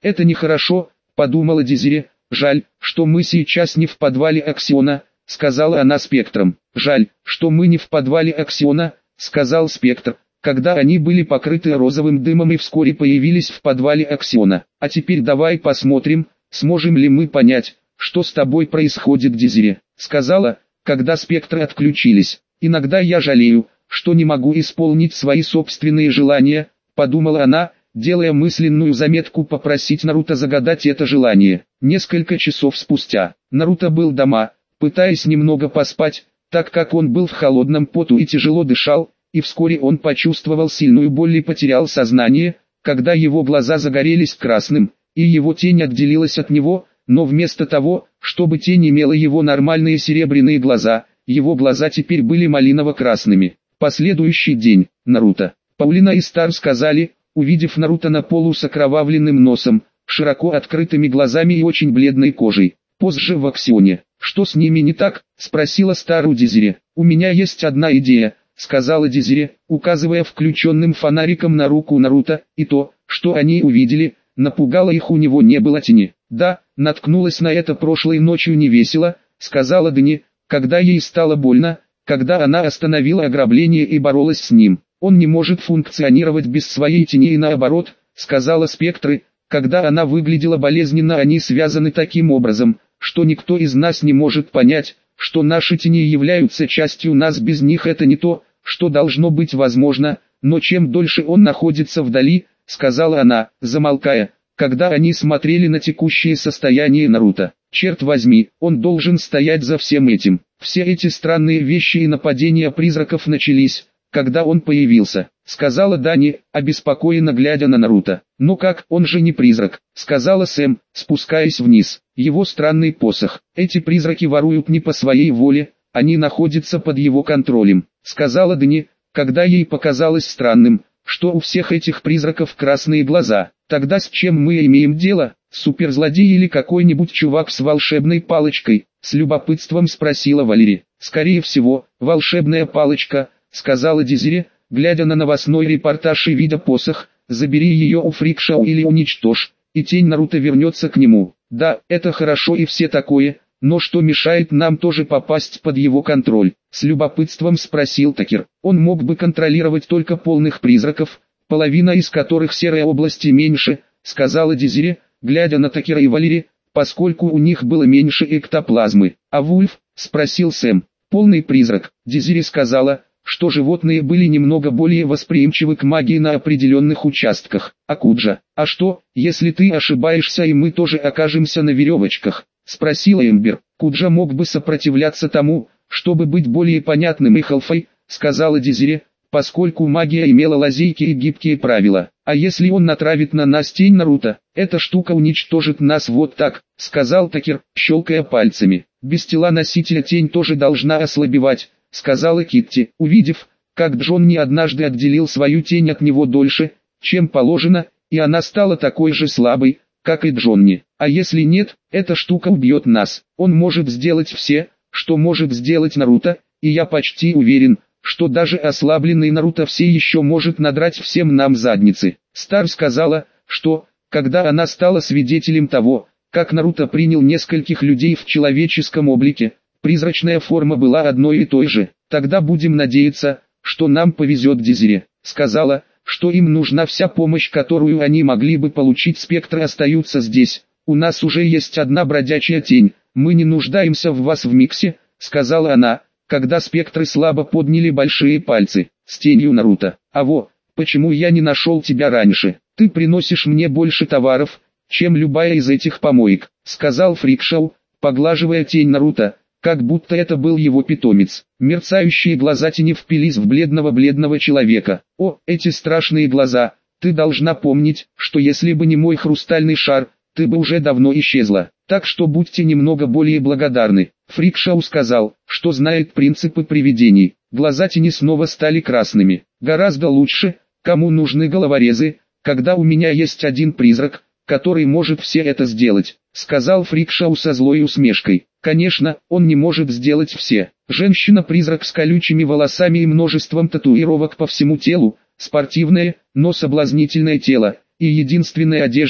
Это нехорошо, подумала Дезире. Жаль, что мы сейчас не в подвале Аксиона, сказала она спектром. Жаль, что мы не в подвале Аксиона, сказал спектр, когда они были покрыты розовым дымом и вскоре появились в подвале Аксиона. А теперь давай посмотрим, сможем ли мы понять, что с тобой происходит, Дезире, сказала, когда спектры отключились. Иногда я жалею, что не могу исполнить свои собственные желания, подумала она, делая мысленную заметку попросить Наруто загадать это желание. Несколько часов спустя, Наруто был дома, пытаясь немного поспать, так как он был в холодном поту и тяжело дышал, и вскоре он почувствовал сильную боль и потерял сознание, когда его глаза загорелись красным, и его тень отделилась от него, но вместо того, чтобы тень имела его нормальные серебряные глаза, его глаза теперь были малиново-красными. Последующий день, Наруто, Паулина и Стар сказали, увидев Наруто на полу с окровавленным носом, широко открытыми глазами и очень бледной кожей. Позже в Аксионе. «Что с ними не так?» – спросила Стар у Дезире. «У меня есть одна идея», – сказала Дезире, указывая включенным фонариком на руку Наруто, и то, что они увидели, напугало их, у него не было тени. «Да, наткнулась на это прошлой ночью невесело», – сказала Дани, когда ей стало больно, когда она остановила ограбление и боролась с ним. «Он не может функционировать без своей тени и наоборот», — сказала спектры, когда она выглядела болезненно, они связаны таким образом, что никто из нас не может понять, что наши тени являются частью нас, без них это не то, что должно быть возможно, но чем дольше он находится вдали, сказала она, замолкая, когда они смотрели на текущее состояние Наруто. Черт возьми, он должен стоять за всем этим. Все эти странные вещи и нападения призраков начались, когда он появился, сказала Дани, обеспокоенно глядя на Наруто. «Ну как, он же не призрак», сказала Сэм, спускаясь вниз. «Его странный посох. Эти призраки воруют не по своей воле, они находятся под его контролем», сказала Дани, когда ей показалось странным, что у всех этих призраков красные глаза. «Тогда с чем мы имеем дело? Суперзлодей или какой-нибудь чувак с волшебной палочкой?» С любопытством спросила Валери. «Скорее всего, волшебная палочка», сказала Дезире, глядя на новостной репортаж и видя посох. «Забери ее у Фрикшоу или уничтожь, и тень Наруто вернется к нему». «Да, это хорошо и все такое, но что мешает нам тоже попасть под его контроль?» С любопытством спросил Такер. «Он мог бы контролировать только полных призраков, половина из которых серой области меньше», сказала Дезире, глядя на Такера и Валери, поскольку у них было меньше эктоплазмы. «А Вульф?» спросил Сэм. «Полный призрак», Дезире сказала, что животные были немного более восприимчивы к магии на определенных участках. «А Куджа? А что, если ты ошибаешься и мы тоже окажемся на веревочках?» спросила Эмбер. «Куджа мог бы сопротивляться тому, чтобы быть более понятным и Халфой», сказала Дезире, поскольку магия имела лазейки и гибкие правила. «А если он натравит на нас тень Наруто, эта штука уничтожит нас вот так», сказал Такер, щелкая пальцами. «Без тела носителя тень тоже должна ослабевать», сказала Китти, увидев, как Джонни однажды отделил свою тень от него дольше, чем положено, и она стала такой же слабой, как и Джонни. «А если нет, эта штука убьет нас. Он может сделать все, что может сделать Наруто, и я почти уверен, что даже ослабленный Наруто все еще может надрать всем нам задницы». Стар сказала, что, когда она стала свидетелем того, как Наруто принял нескольких людей в человеческом облике, призрачная форма была одной и той же. «Тогда будем надеяться, что нам повезет, Дезире», сказала, что им нужна вся помощь, которую они могли бы получить. «Спектры остаются здесь, у нас уже есть одна бродячая тень, мы не нуждаемся в вас в миксе», сказала она, когда спектры слабо подняли большие пальцы, с тенью Наруто. «А во, почему я не нашел тебя раньше? Ты приносишь мне больше товаров, чем любая из этих помоек», сказал Фрикшоу, поглаживая тень Наруто, как будто это был его питомец. Мерцающие глаза тени впились в бледного человека. «О, эти страшные глаза! Ты должна помнить, что если бы не мой хрустальный шар, ты бы уже давно исчезла. Так что будьте немного более благодарны». Фрикшоу сказал, что знает принципы привидений. Глаза тени снова стали красными. «Гораздо лучше, кому нужны головорезы, когда у меня есть один призрак, который может все это сделать», сказал Фрикшоу со злой усмешкой. «Конечно, он не может сделать все. Женщина-призрак с колючими волосами и множеством татуировок по всему телу, спортивное, но соблазнительное тело, и единственной одеждой,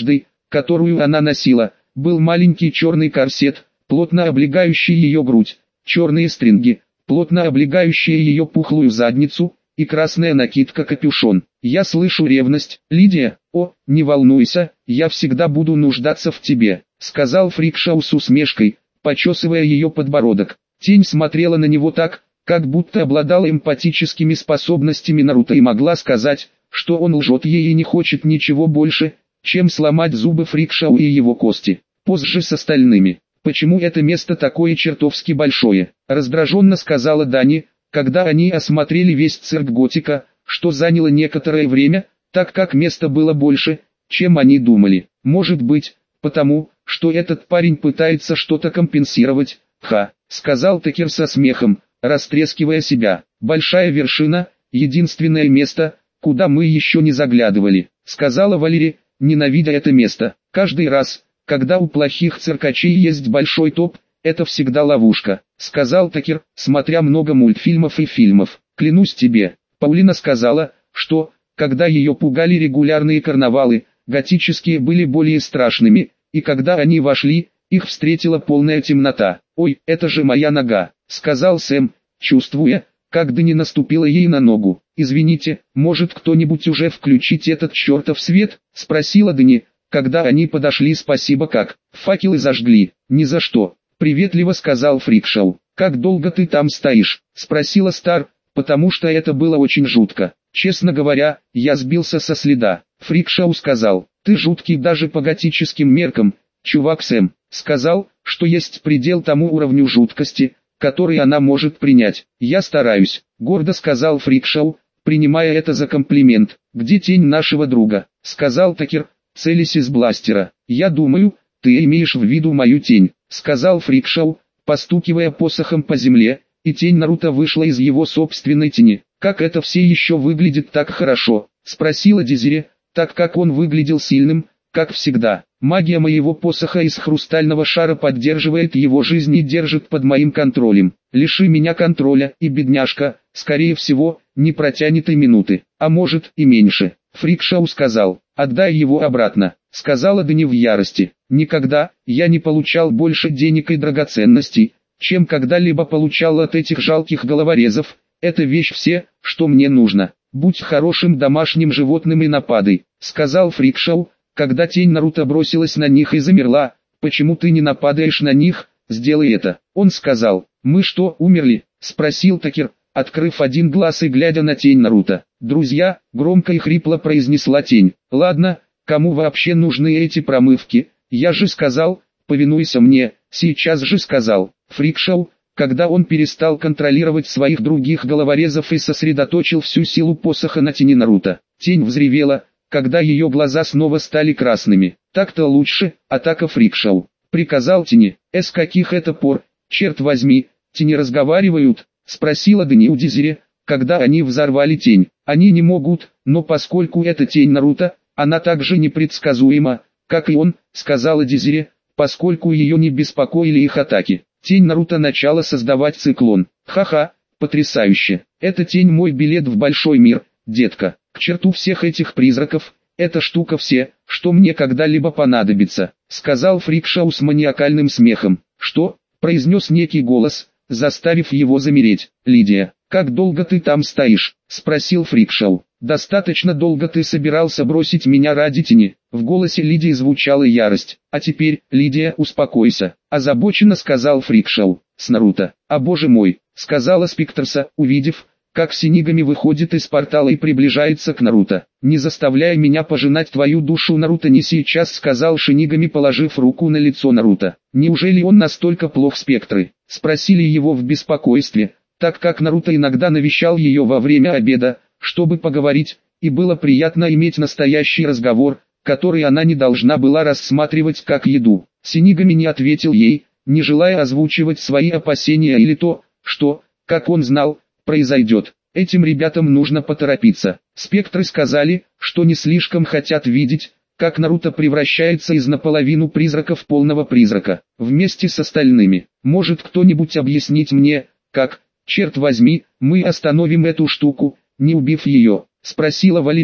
которую она носила, был маленький черный корсет, плотно облегающий ее грудь, черные стринги, плотно облегающие ее пухлую задницу, и красная накидка-капюшон. «Я слышу ревность, Лидия. О, не волнуйся, я всегда буду нуждаться в тебе», сказал Фрикшоу с усмешкой, почесывая ее подбородок. Тень смотрела на него так, как будто обладала эмпатическими способностями Наруто и могла сказать, что он лжет ей и не хочет ничего больше, чем сломать зубы Фрикшоу и его кости. Позже с остальными. «Почему это место такое чертовски большое?» раздраженно сказала Дани, когда они осмотрели весь цирк Готика, что заняло некоторое время, так как места было больше, чем они думали. «Может быть, потому, что этот парень пытается что-то компенсировать, сказал Такер со смехом, растрескивая себя. «Большая вершина, единственное место, куда мы еще не заглядывали», сказала Валерия, ненавидя это место. «Каждый раз, когда у плохих циркачей есть большой топ, это всегда ловушка», сказал Такер, смотря много мультфильмов и фильмов. «Клянусь тебе». Паулина сказала, что, когда ее пугали регулярные карнавалы, готические были более страшными, и когда они вошли, их встретила полная темнота. «Ой, это же моя нога», сказал Сэм, чувствуя, как Дани наступила ей на ногу. «Извините, может кто-нибудь уже включить этот чертов свет?» спросила Дани, когда они подошли. «Спасибо, как факелы зажгли». «Ни за что», приветливо сказал Фрикшоу. «Как долго ты там стоишь?» спросила Стар, потому что это было очень жутко. «Честно говоря, я сбился со следа», Фрикшоу сказал. «Ты жуткий даже по готическим меркам, чувак». Сэм сказал, что есть предел тому уровню жуткости, который она может принять. «Я стараюсь», гордо сказал Фрикшоу, принимая это за комплимент. «Где тень нашего друга?» сказал Такер, целясь из бластера. «Я думаю, ты имеешь в виду мою тень», сказал Фрикшоу, постукивая посохом по земле, и тень Наруто вышла из его собственной тени. «Как это все еще выглядит так хорошо?» спросила Дезире, так как он выглядел сильным, как всегда. «Магия моего посоха из хрустального шара поддерживает его жизнь и держит под моим контролем. Лиши меня контроля, и бедняжка, скорее всего, не протянет и минуты, а может и меньше», Фрикшоу сказал. «Отдай его обратно», сказала Дани в ярости. «Никогда я не получал больше денег и драгоценностей, чем когда-либо получал от этих жалких головорезов. Это вещь все, что мне нужно. Будь хорошим домашним животным и нападай», сказал Фрикшоу, когда тень Наруто бросилась на них и замерла. «Почему ты не нападаешь на них? Сделай это». Он сказал. «Мы что, умерли?» спросил Такер, открыв один глаз и глядя на тень Наруто. «Друзья», громко и хрипло произнесла тень. «Ладно, кому вообще нужны эти промывки? Я же сказал, повинуйся мне, сейчас же сказал». Фрикшоу, когда он перестал контролировать своих других головорезов и сосредоточил всю силу посоха на тени Наруто. Тень взревела, когда ее глаза снова стали красными. «Так-то лучше, атака Фрикшоу», приказал тени. «С каких это пор, черт возьми, тени разговаривают?» спросила Дани у Дезире, когда они взорвали тень. «Они не могут, но поскольку это тень Наруто, она так же непредсказуема, как и он», сказала Дезире, поскольку ее не беспокоили их атаки. Тень Наруто начала создавать циклон. «Ха-ха, потрясающе. Это тень мой билет в большой мир, детка. К черту всех этих призраков, эта штука все, что мне когда-либо понадобится», сказал Фрикшоу с маниакальным смехом. «Что?» произнес некий голос, заставив его замереть. «Лидия, как долго ты там стоишь?» спросил Фрикшоу. «Достаточно долго ты собирался бросить меня ради тени». В голосе Лидии звучала ярость. «А теперь, Лидия, успокойся», озабоченно сказал Фрикшоу. «С Наруто». «А боже мой», сказала Спектрса, увидев, как Синигами выходит из портала и приближается к Наруто. «Не заставляй меня пожинать твою душу, Наруто, не сейчас», сказал Шинигами, положив руку на лицо Наруто. «Неужели он настолько плох?» Спектры спросили его в беспокойстве, так как Наруто иногда навещал ее во время обеда, чтобы поговорить, и было приятно иметь настоящий разговор, который она не должна была рассматривать как еду. Синигами не ответил ей, не желая озвучивать свои опасения или то, что, как он знал, произойдет. Этим ребятам нужно поторопиться. Спектры сказали, что не слишком хотят видеть, как Наруто превращается из наполовину призрака в полного призрака, вместе с остальными. «Может кто-нибудь объяснить мне, как, черт возьми, мы остановим эту штуку, не убив ее?» спросила Валерия,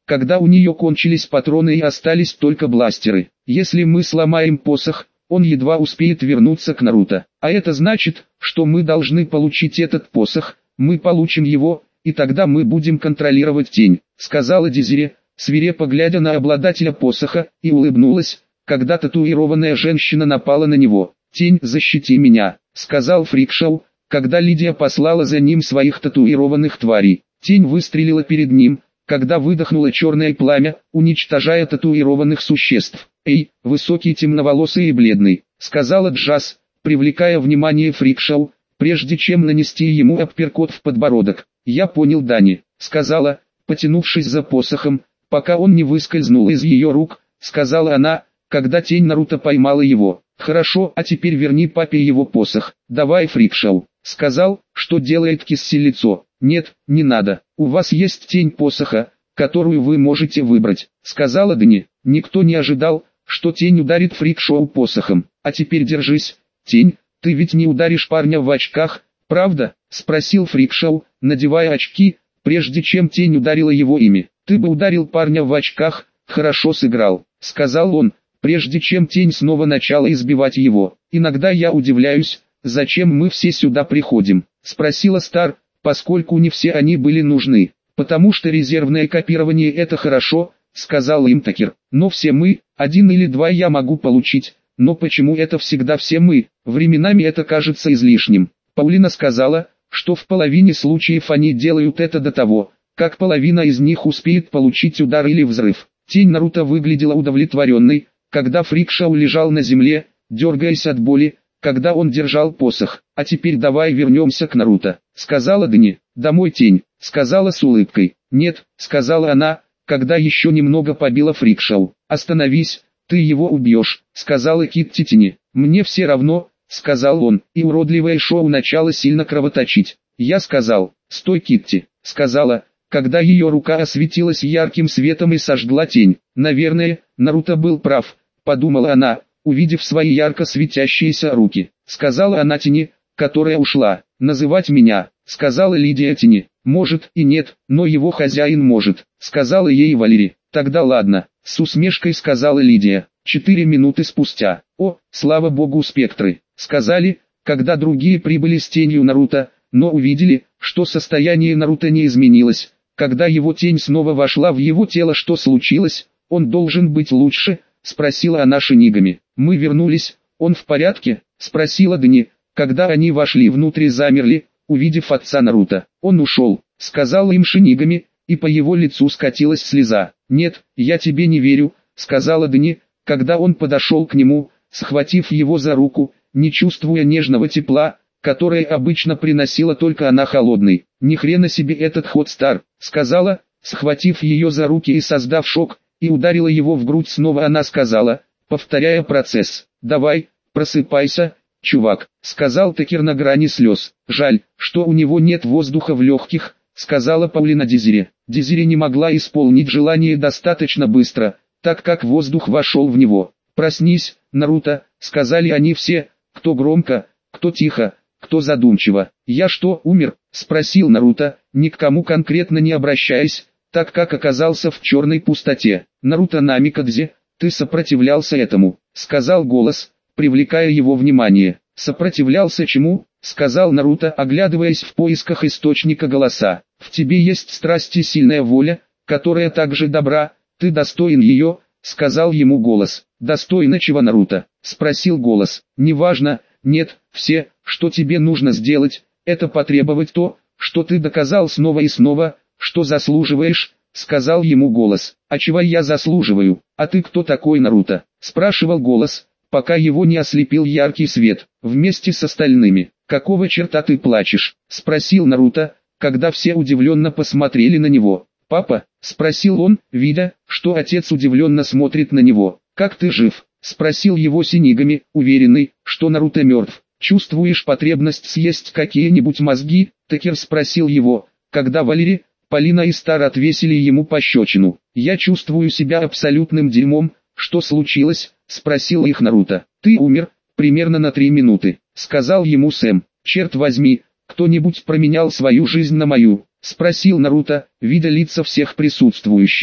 когда у нее кончились патроны и остались только бластеры. Если мы сломаем посох, он едва успеет вернуться к Наруто. А это значит, что мы должны получить этот посох, мы получим его, и тогда мы будем контролировать тень, сказала Дезире, свирепо глядя на обладателя посоха, и улыбнулась, когда татуированная женщина напала на него. «Тень, защити меня», сказал Фрикшоу, когда Лидия послала за ним своих татуированных тварей. Тень выстрелила перед ним, когда выдохнуло черное пламя, уничтожая татуированных существ. «Эй, высокий темноволосый и бледный», сказала Джаз, привлекая внимание Фрикшоу, прежде чем нанести ему апперкот в подбородок. «Я понял, Дани», сказала, потянувшись за посохом, пока он не выскользнул из ее рук, сказала она, когда тень Наруто поймала его. «Хорошо, а теперь верни папе его посох. Давай, Фрикшоу», сказал, что делает Кисси лицо. «Нет, не надо, у вас есть тень посоха, которую вы можете выбрать», сказала Дани. Никто не ожидал, что тень ударит Фрикшоу посохом. «А теперь держись, тень, ты ведь не ударишь парня в очках, правда?» спросил Фрикшоу, надевая очки, прежде чем тень ударила его ими. «Ты бы ударил парня в очках, хорошо сыграл», сказал он, прежде чем тень снова начала избивать его. «Иногда я удивляюсь, зачем мы все сюда приходим?» спросила Стар, поскольку не все они были нужны. «Потому что резервное копирование это хорошо», сказал им Такер. «Но все мы, 1 или 2 я могу получить, но почему это всегда все мы? Временами это кажется излишним». Паулина сказала, что в половине случаев они делают это до того, как половина из них успеет получить удар или взрыв. Тень Наруто выглядела удовлетворенной, когда Фрикшоу лежал на земле, дергаясь от боли, когда он держал посох. «А теперь давай вернемся к Наруто», сказала Дани. «Домой, тень», сказала с улыбкой. «Нет», сказала она, когда еще немного побила Фрикшоу. «Остановись, ты его убьешь», сказала Китти Тени. «Мне все равно», сказал он, и уродливое шоу начало сильно кровоточить. Я сказал: «Стой, Китти», сказала, когда ее рука осветилась ярким светом и сожгла тень. «Наверное, Наруто был прав», подумала она, увидев свои ярко светящиеся руки. Сказала она тени, которая ушла. «Называть меня», сказала Лидия тени. «Может и нет, но его хозяин может», сказала ей Валери. «Тогда ладно», с усмешкой сказала Лидия. 4 минуты спустя. «О, слава богу, спектры», сказали, когда другие прибыли с тенью Наруто, но увидели, что состояние Наруто не изменилось. Когда его тень снова вошла в его тело, что случилось? «Он должен быть лучше?» спросила она Шинигами. «Мы вернулись, он в порядке?» спросила Дани, когда они вошли внутрь, замерли, увидев отца Наруто. «Он ушел», сказал им Шинигами, и по его лицу скатилась слеза. «Нет, я тебе не верю», сказала Дани, когда он подошел к нему, схватив его за руку, не чувствуя нежного тепла, которое обычно приносила только она холодной. «Ни хрена себе этот ход, Стар», сказала, схватив ее за руки и создав шок, и ударила его в грудь снова. Она сказала, повторяя процесс: «Давай, просыпайся, чувак», сказал Такер на грани слез. «Жаль, что у него нет воздуха в легких», сказала Паулина Дезире. Дезире не могла исполнить желание достаточно быстро, так как воздух вошел в него. «Проснись, Наруто», сказали они все, кто громко, кто тихо, кто задумчиво. «Я что, умер?» спросил Наруто, ни к кому конкретно не обращаясь, так как оказался в черной пустоте. «Наруто Намикадзе, ты сопротивлялся этому», сказал голос, привлекая его внимание. «Сопротивлялся чему?» сказал Наруто, оглядываясь в поисках источника голоса. «В тебе есть страсть и сильная воля, которая также добра, ты достоин ее», сказал ему голос. «Достойно чего, Наруто?» спросил голос. «Неважно, нет, все, что тебе нужно сделать, это потребовать то, что ты доказал снова и снова, что заслуживаешь», сказал ему голос. «А чего я заслуживаю? А ты кто такой, Наруто?» спрашивал голос, пока его не ослепил яркий свет, вместе с остальными. «Какого черта ты плачешь?» спросил Наруто, когда все удивленно посмотрели на него. «Папа?» спросил он, видя, что отец удивленно смотрит на него. «Как ты жив?» спросил его Шинигами, уверенный, что Наруто мертв. «Чувствуешь потребность съесть какие-нибудь мозги?» Такер спросил его, когда Валери, Полина и Стар отвесили ему пощечину. «Я чувствую себя абсолютным дерьмом». «Что случилось?» спросил их Наруто. «Ты умер, примерно на 3 минуты», сказал ему Сэм. «Черт возьми, кто-нибудь променял свою жизнь на мою?» спросил Наруто, видя лица всех присутствующих.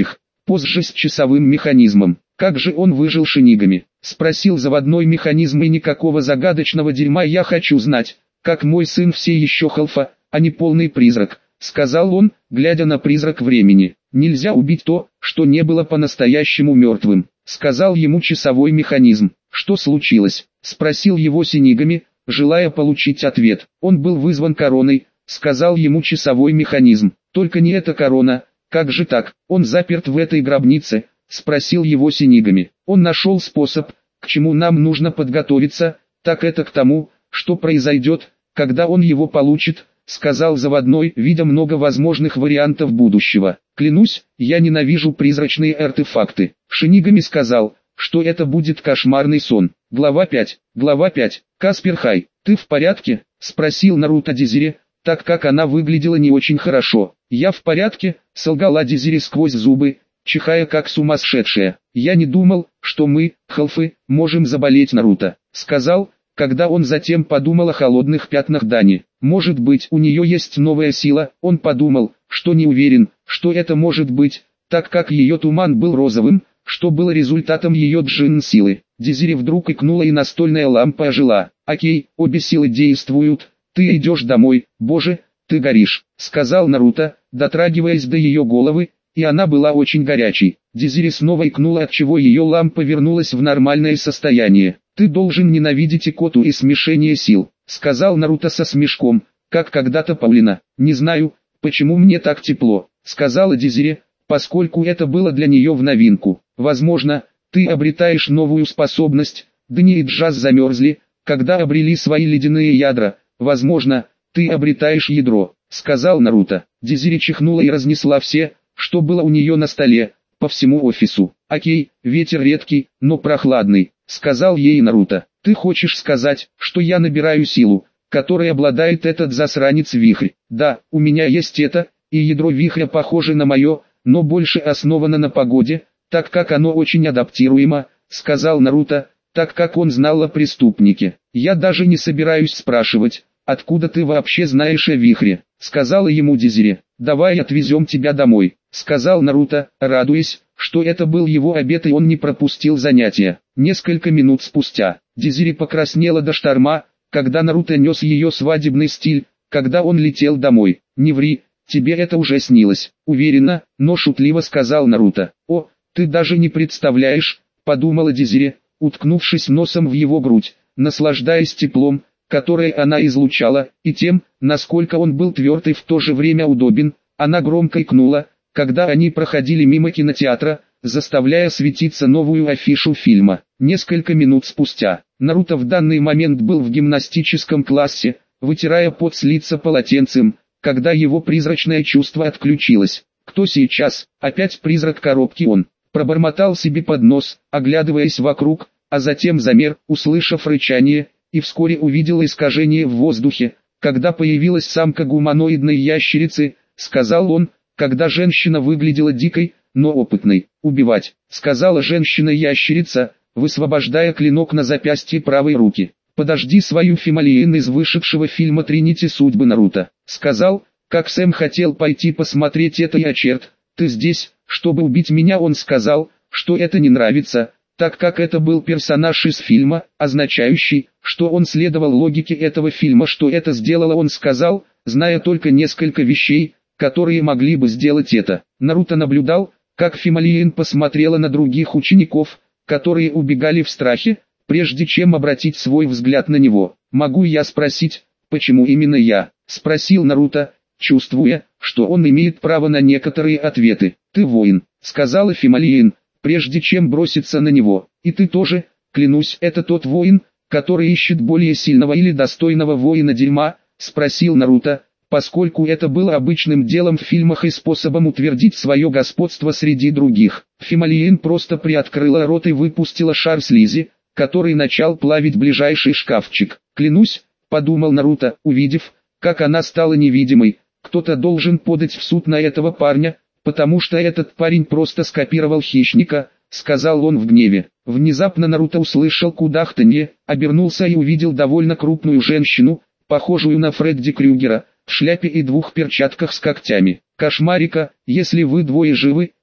позже с часовым механизмом. Как же он выжил Шинигами? Спросил заводной механизм, и никакого загадочного дерьма, я хочу знать, как мой сын все еще халфа, а не полный призрак, сказал он, глядя на призрак времени. Нельзя убить то, что не было по-настоящему мертвым, сказал ему часовой механизм. Что случилось? Спросил его Шинигами, желая получить ответ. Он был вызван короной, сказал ему часовой механизм. Только не эта корона, как же так? Он заперт в этой гробнице, спросил его Шинигами. Он нашел способ, к чему нам нужно подготовиться, так это к тому, что произойдет, когда он его получит, сказал заводной, видя много возможных вариантов будущего. Клянусь, я ненавижу призрачные артефакты. Шинигами сказал, что это будет кошмарный сон. Глава 5. Глава 5. Каспер Хай, ты в порядке? Спросил Наруто Дезире, так как она выглядела не очень хорошо. Я в порядке, солгала Дезире сквозь зубы, чихая как сумасшедшая. Я не думал, что мы, халфы, можем заболеть, Наруто, сказал, когда он затем подумал о холодных пятнах Дани. Может быть, у нее есть новая сила. Он подумал, что не уверен, что это может быть, так как ее туман был розовым, что было результатом ее джин-силы. Дезире вдруг икнула, и настольная лампа ожила. Окей, обе силы действуют, ты идешь домой, боже, ты горишь, сказал Наруто, дотрагиваясь до ее головы, и она была очень горячей. Дезире снова икнула, отчего ее лампа вернулась в нормальное состояние. Ты должен ненавидеть икоту и смешение сил, сказал Наруто со смешком, как когда-то Паулина. Не знаю, почему мне так тепло, сказала Дезире, поскольку это было для нее в новинку. Возможно, ты обретаешь новую способность. Дни и Джаз замерзли, когда обрели свои ледяные ядра. Возможно, ты обретаешь ядро, сказал Наруто. Дезире чихнула и разнесла все, что было у нее на столе, по всему офису. Окей, ветер редкий, но прохладный, сказал ей Наруто. Ты хочешь сказать, что я набираю силу, которой обладает этот засранец вихрь? Да, у меня есть это, и ядро вихря похоже на мое, но больше основано на погоде, так как оно очень адаптируемо, сказал Наруто, так как он знал о преступнике. Я даже не собираюсь спрашивать, откуда ты вообще знаешь о вихре, сказала ему Дезире. Давай отвезем тебя домой, сказал Наруто, радуясь, что это был его обет и он не пропустил занятия. Несколько минут спустя, Дезире покраснела до шторма, когда Наруто нес ее свадебный стиль, когда он летел домой. Не ври, тебе это уже снилось. Уверенно, но шутливо сказал Наруто. О, ты даже не представляешь, подумала Дезире, уткнувшись носом в его грудь, наслаждаясь теплом, которое она излучала, и тем, насколько он был тверд и в то же время удобен. Она громко икнула, когда они проходили мимо кинотеатра, заставляя светиться новую афишу фильма. Несколько минут спустя, Наруто в данный момент был в гимнастическом классе, вытирая пот с лица полотенцем, когда его призрачное чувство отключилось. Кто сейчас? Опять призрак коробки. Он пробормотал себе под нос, оглядываясь вокруг, а затем замер, услышав рычание, и вскоре увидел искажение в воздухе, когда появилась самка гуманоидной ящерицы, сказал он, когда женщина выглядела дикой, но опытной. «Убивать», сказала женщина-ящерица, высвобождая клинок на запястье правой руки. «Подожди свою Фималиен» из вышедшего фильма «Тринити судьбы Наруто», сказал, как Сэм хотел пойти посмотреть это, и черт, ты здесь, чтобы убить меня. Он сказал, что это не нравится, так как это был персонаж из фильма, означающий, что он следовал логике этого фильма. Что это сделало, он сказал, зная только несколько вещей, которые могли бы сделать это. Наруто наблюдал, как Фималиен посмотрела на других учеников, которые убегали в страхе, прежде чем обратить свой взгляд на него. «Могу я спросить, почему именно я?» – спросил Наруто, чувствуя, что он имеет право на некоторые ответы. «Ты воин», – сказала Фималиен, прежде чем броситься на него. «И ты тоже, клянусь, это тот воин, который ищет более сильного или достойного воина дерьма?» – спросил Наруто, поскольку это было обычным делом в фильмах и способом утвердить свое господство среди других. Фималиен просто приоткрыла рот и выпустила шар слизи, который начал плавить ближайший шкафчик. «Клянусь», — подумал Наруто, увидев, как она стала невидимой, кто-то должен подать в суд на этого парня, потому что этот парень просто скопировал хищника, сказал он в гневе. Внезапно Наруто услышал кудахтанье, обернулся и увидел довольно крупную женщину, похожую на Фредди Крюгера, в шляпе и двух перчатках с когтями. «Кошмарика, если вы двое живы,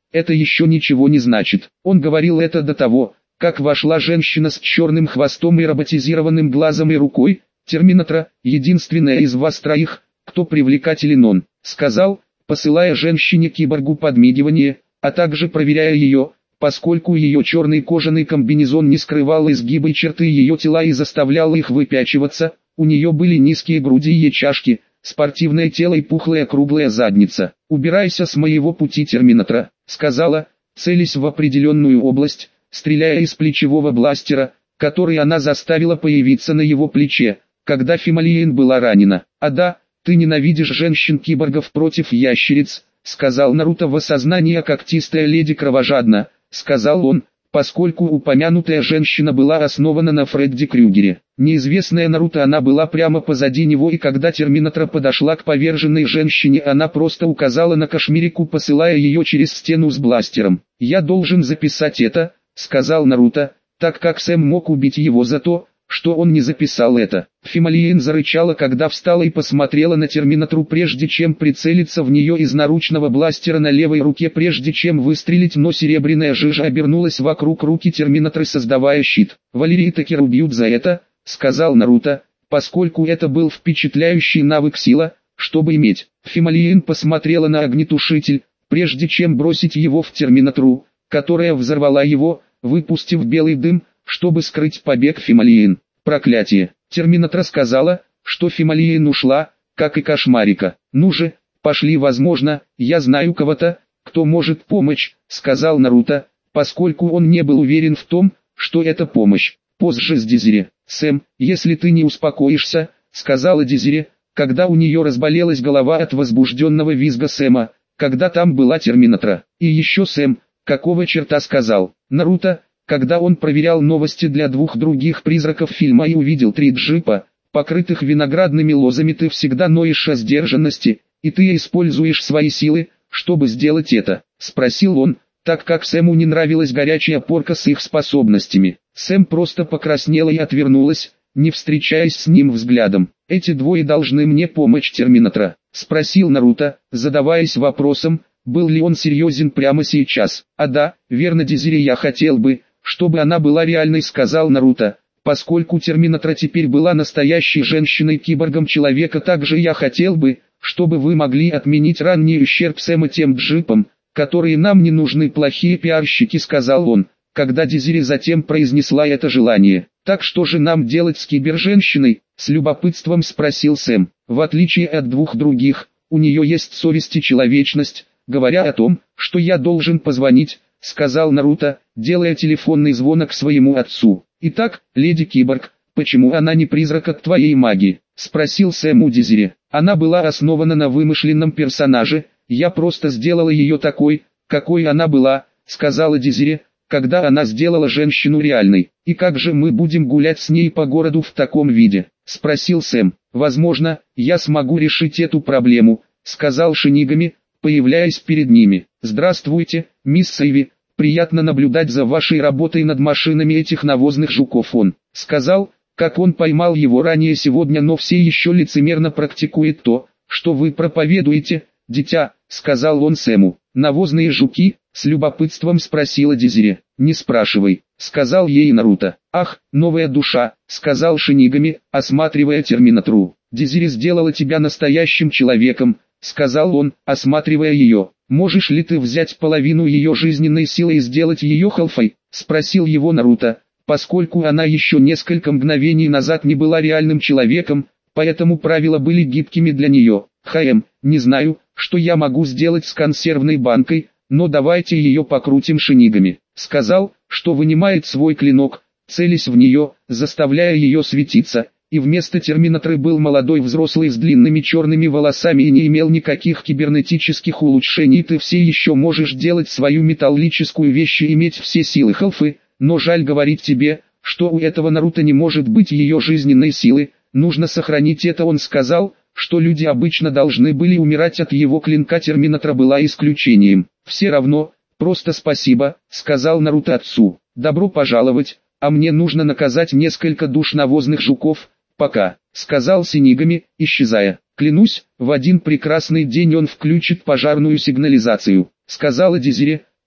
это еще ничего не значит. Он говорил это до того, как вошла женщина с черным хвостом и роботизированным глазом и рукой Терминатора, единственная из вас троих, кто привлекателен он, сказал, посылая женщине-киборгу подмигивание, а также проверяя ее, поскольку ее черный кожаный комбинезон не скрывал изгибы черты ее тела и заставлял их выпячиваться, у нее были низкие груди и чашки, спортивное тело и пухлая круглая задница. «Убирайся с моего пути, Терминатора», сказала, целясь в определенную область, стреляя из плечевого бластера, который она заставила появиться на его плече, когда Фималиен была ранена. «А да, ты ненавидишь женщин-киборгов против ящериц», сказал Наруто в осознании. «Когтистая леди кровожадна», сказал он, поскольку упомянутая женщина была основана на Фредди Крюгере. Неизвестная Наруто, она была прямо позади него, и когда Терминатор подошла к поверженной женщине, она просто указала на Кашмирику, посылая ее через стену с бластером. «Я должен записать это», сказал Наруто, так как Сэм мог убить его за то, что он не записал это. Фималиен зарычала, когда встала и посмотрела на Терминатору, прежде чем прицелиться в нее из наручного бластера на левой руке, прежде чем выстрелить, но серебряная жижа обернулась вокруг руки Терминатора, создавая щит. «Валерии Такер убьют за это», сказал Наруто, поскольку это был впечатляющий навык сила, чтобы иметь. Фималиен посмотрела на огнетушитель, прежде чем бросить его в Терминатору, которая взорвала его, выпустив белый дым, чтобы скрыть побег Фималиен. «Проклятие!» Терминатор сказала, что Фималиен ушла, как и Кошмарика. «Ну же, пошли, возможно, я знаю кого-то, кто может помочь», сказал Наруто, поскольку он не был уверен в том, что это помощь. Позже с Дезире. «Сэм, если ты не успокоишься», сказала Дезире, когда у нее разболелась голова от возбужденного визга Сэма, когда там была Терминатора. «И еще Сэм, какого черта?» сказал Наруто, когда он проверял новости для двух других призраков фильма и увидел 3 джипа, покрытых виноградными лозами. «Ты всегда ноешь о сдержанности, и ты используешь свои силы, чтобы сделать это», спросил он, так как Сэму не нравилась горячая порка с их способностями. Сэм просто покраснела и отвернулась, не встречаясь с ним взглядом. «Эти двое должны мне помочь, Терминатора», спросил Наруто, задаваясь вопросом, был ли он серьезен прямо сейчас. «А да, верно, Дезире, я хотел бы, чтобы она была реальной», сказал Наруто, поскольку Терминатора теперь была настоящей женщиной-киборгом человека. «Также я хотел бы, чтобы вы могли отменить ранний ущерб Сэма тем джипам, которые нам не нужны, плохие пиарщики», сказал он, когда Дезире затем произнесла это желание. «Так что же нам делать с киберженщиной?» с любопытством спросил Сэм. «В отличие от двух других, у нее есть совесть и человечность, говоря о том, что я должен позвонить», сказал Наруто, делая телефонный звонок своему отцу. «Итак, леди Киборг, почему она не призрак от твоей магии?» спросил Сэм у Дезире. «Она была основана на вымышленном персонаже, я просто сделала ее такой, какой она была», сказала Дезире, когда она сделала женщину реальной. «И как же мы будем гулять с ней по городу в таком виде?» спросил Сэм. «Возможно, я смогу решить эту проблему», сказал Шинигами, появляясь перед ними. «Здравствуйте, мисс Сэйви, приятно наблюдать за вашей работой над машинами этих навозных жуков». Он сказал, как он поймал его ранее сегодня, но все еще лицемерно практикует то, что вы проповедуете, дитя, сказал он Сэму. «Навозные жуки?» с любопытством спросила Дезире. «Не спрашивай», сказал ей Наруто. «Ах, новая душа», сказал Шинигами, осматривая Терминатору. «Дезире сделала тебя настоящим человеком», сказал он, осматривая ее. «Можешь ли ты взять половину ее жизненной силы и сделать ее халфой?» спросил его Наруто, поскольку она еще несколько мгновений назад не была реальным человеком, поэтому правила были гибкими для нее. Не знаю, что я могу сделать с консервной банкой, но давайте ее покрутим». Шинигами сказал, что вынимает свой клинок, целясь в нее, заставляя ее светиться, и вместо Терминатора был молодой взрослый с длинными черными волосами и не имел никаких кибернетических улучшений. «Ты все еще можешь делать свою металлическую вещь и иметь все силы халфы, но жаль говорить тебе, что у этого Наруто не может быть ее жизненной силы, нужно сохранить это». Он сказал, что люди обычно должны были умирать от его клинка, Терминатора была исключением. «Все равно, просто спасибо», сказал Наруто отцу. «Добро пожаловать, а мне нужно наказать несколько душ навозных жуков, пока», сказал Шинигами, исчезая. «Клянусь, в один прекрасный день он включит пожарную сигнализацию», сказала Дезире,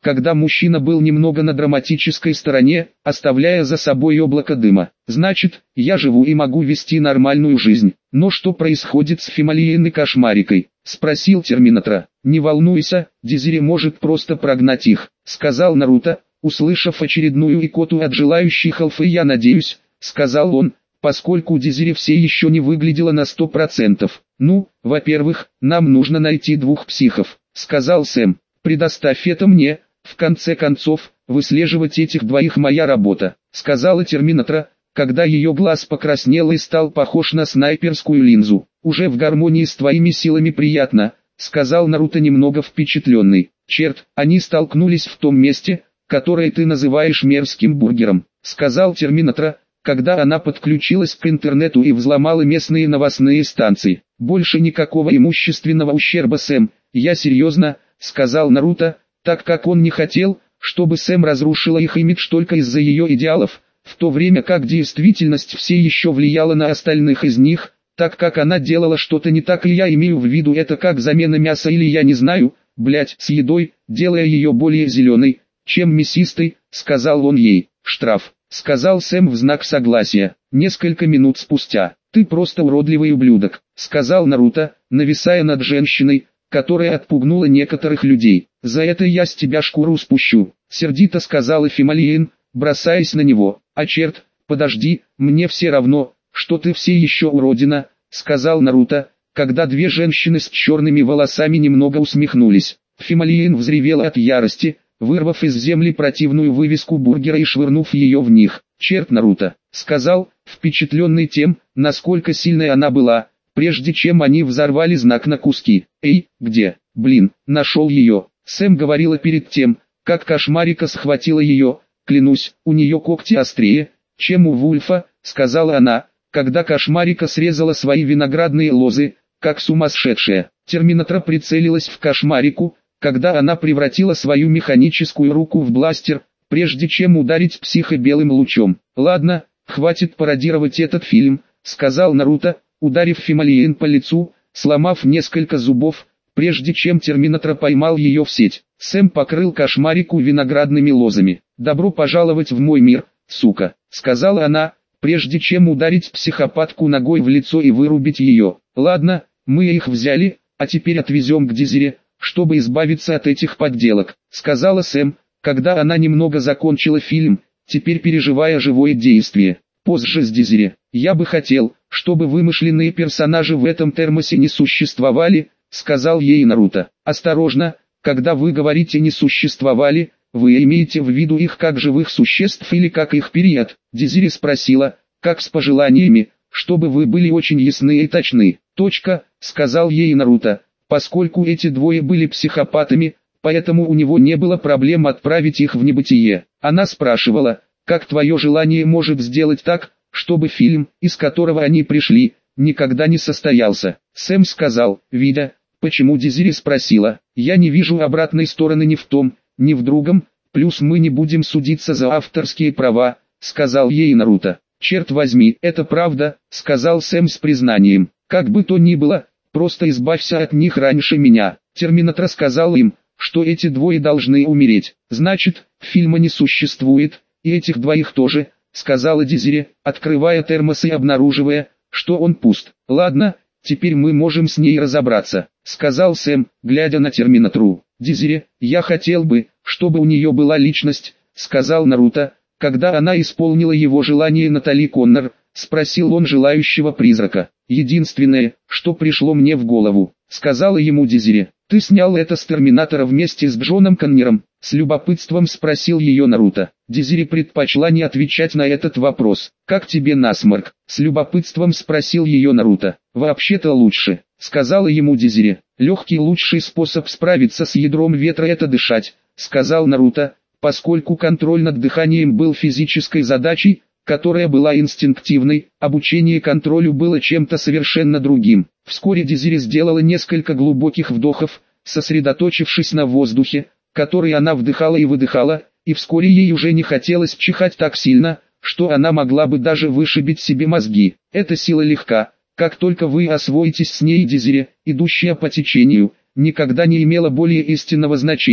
когда мужчина был немного на драматической стороне, оставляя за собой облако дыма. Значит, я живу и могу вести нормальную жизнь. Но что происходит с Фималией и Кошмарикой? Спросил Терминатора. Не волнуйся, Дезире может просто прогнать их, сказал Наруто, услышав очередную икоту от желающих алфы. Я надеюсь, сказал он, поскольку Дезире все еще не выглядела на 100%. Ну, во-первых, нам нужно найти двух психов, сказал Сэм. Предоставь это мне. В конце концов, выслеживать этих двоих моя работа, сказала Терминатора, когда ее глаз покраснел и стал похож на снайперскую линзу. Уже в гармонии с твоими силами приятно, сказал Наруто немного впечатленный. Черт, они столкнулись в том месте, которое ты называешь мерзким бургером, сказал Терминатора, когда она подключилась к интернету и взломала местные новостные станции. Больше никакого имущественного ущерба, Сэм, я серьезно, сказал Наруто, так как он не хотел, чтобы Сэм разрушила их имидж только из-за ее идеалов, в то время как действительность все еще влияла на остальных из них, так как она делала что-то не так, и я имею в виду это как замена мяса или я не знаю, с едой, делая ее более зеленой, чем мясистой, сказал он ей. Штраф, сказал Сэм в знак согласия. Несколько минут спустя, ты просто уродливый ублюдок, сказал Наруто, нависая над женщиной, которая отпугнула некоторых людей. За это я с тебя шкуру спущу, сердито сказала Фималиен, бросаясь на него. А черт, подожди, мне все равно, что ты все еще уродина, сказал Наруто, когда две женщины с черными волосами немного усмехнулись. Фималиен взревела от ярости, вырвав из земли противную вывеску бургера и швырнув ее в них. Черт, Наруто, сказал, впечатленный тем, насколько сильной она была, прежде чем они взорвали знак на куски. Эй, где, нашел ее. Сэм говорила перед тем, как Кошмарика схватила ее. Клянусь, у нее когти острее, чем у Вульфа, сказала она, когда Кошмарика срезала свои виноградные лозы, как сумасшедшая. Терминатор прицелилась в Кошмарику, когда она превратила свою механическую руку в бластер, прежде чем ударить психа белым лучом. Ладно, хватит пародировать этот фильм, сказал Наруто, ударив Фималиен по лицу, сломав несколько зубов, прежде чем Терминатор поймал ее в сеть. Сэм покрыл Кошмарику виноградными лозами. «Добро пожаловать в мой мир, сука», — сказала она, прежде чем ударить психопатку ногой в лицо и вырубить ее. «Ладно, мы их взяли, а теперь отвезем к Дезире, чтобы избавиться от этих подделок», — сказала Сэм, когда она немного закончила фильм, теперь переживая живое действие. «Позже с Дезире. Я бы хотел, чтобы вымышленные персонажи в этом термосе не существовали», — сказал ей Наруто. «Осторожно, когда вы говорите «не существовали», вы имеете в виду их как живых существ или как их период?» Дезире спросила, как с пожеланиями, чтобы вы были очень ясны и точны. «Точка», — сказал ей Наруто, поскольку эти двое были психопатами, поэтому у него не было проблем отправить их в небытие. Она спрашивала, как твое желание может сделать так, чтобы фильм, из которого они пришли, никогда не состоялся. Сэм сказал, видя, почему Дезире спросила, я не вижу обратной стороны ни в том, ни в другом, плюс мы не будем судиться за авторские права, сказал ей Наруто. Черт возьми, это правда, сказал Сэм с признанием. Как бы то ни было, просто избавься от них раньше меня. Терминатор сказал им, что эти двое должны умереть. Значит, фильма не существует, и этих двоих тоже, сказала Дезире, открывая термос и обнаруживая, что он пуст. Ладно, теперь мы можем с ней разобраться, сказал Сэм, глядя на Терминатору. Дезире, я хотел бы, чтобы у нее была личность, сказал Наруто, когда она исполнила его желание. Натали Коннор, спросил он желающего призрака. Единственное, что пришло мне в голову, сказала ему Дезире. Ты снял это с Терминатора вместе с Джоном Коннором? С любопытством спросил ее Наруто. Дезире предпочла не отвечать на этот вопрос. Как тебе насморк? С любопытством спросил ее Наруто. Вообще-то лучше, сказала ему Дезире. Легкий лучший способ справиться с ядром ветра это дышать, сказал Наруто, поскольку контроль над дыханием был физической задачей, которая была инстинктивной, обучение контролю было чем-то совершенно другим. Вскоре Дезире сделала несколько глубоких вдохов, сосредоточившись на воздухе, который она вдыхала и выдыхала, и вскоре ей уже не хотелось чихать так сильно, что она могла бы даже вышибить себе мозги. Эта сила легка, как только вы освоитесь с ней. Дезире, идущая по течению, никогда не имела более истинного значения,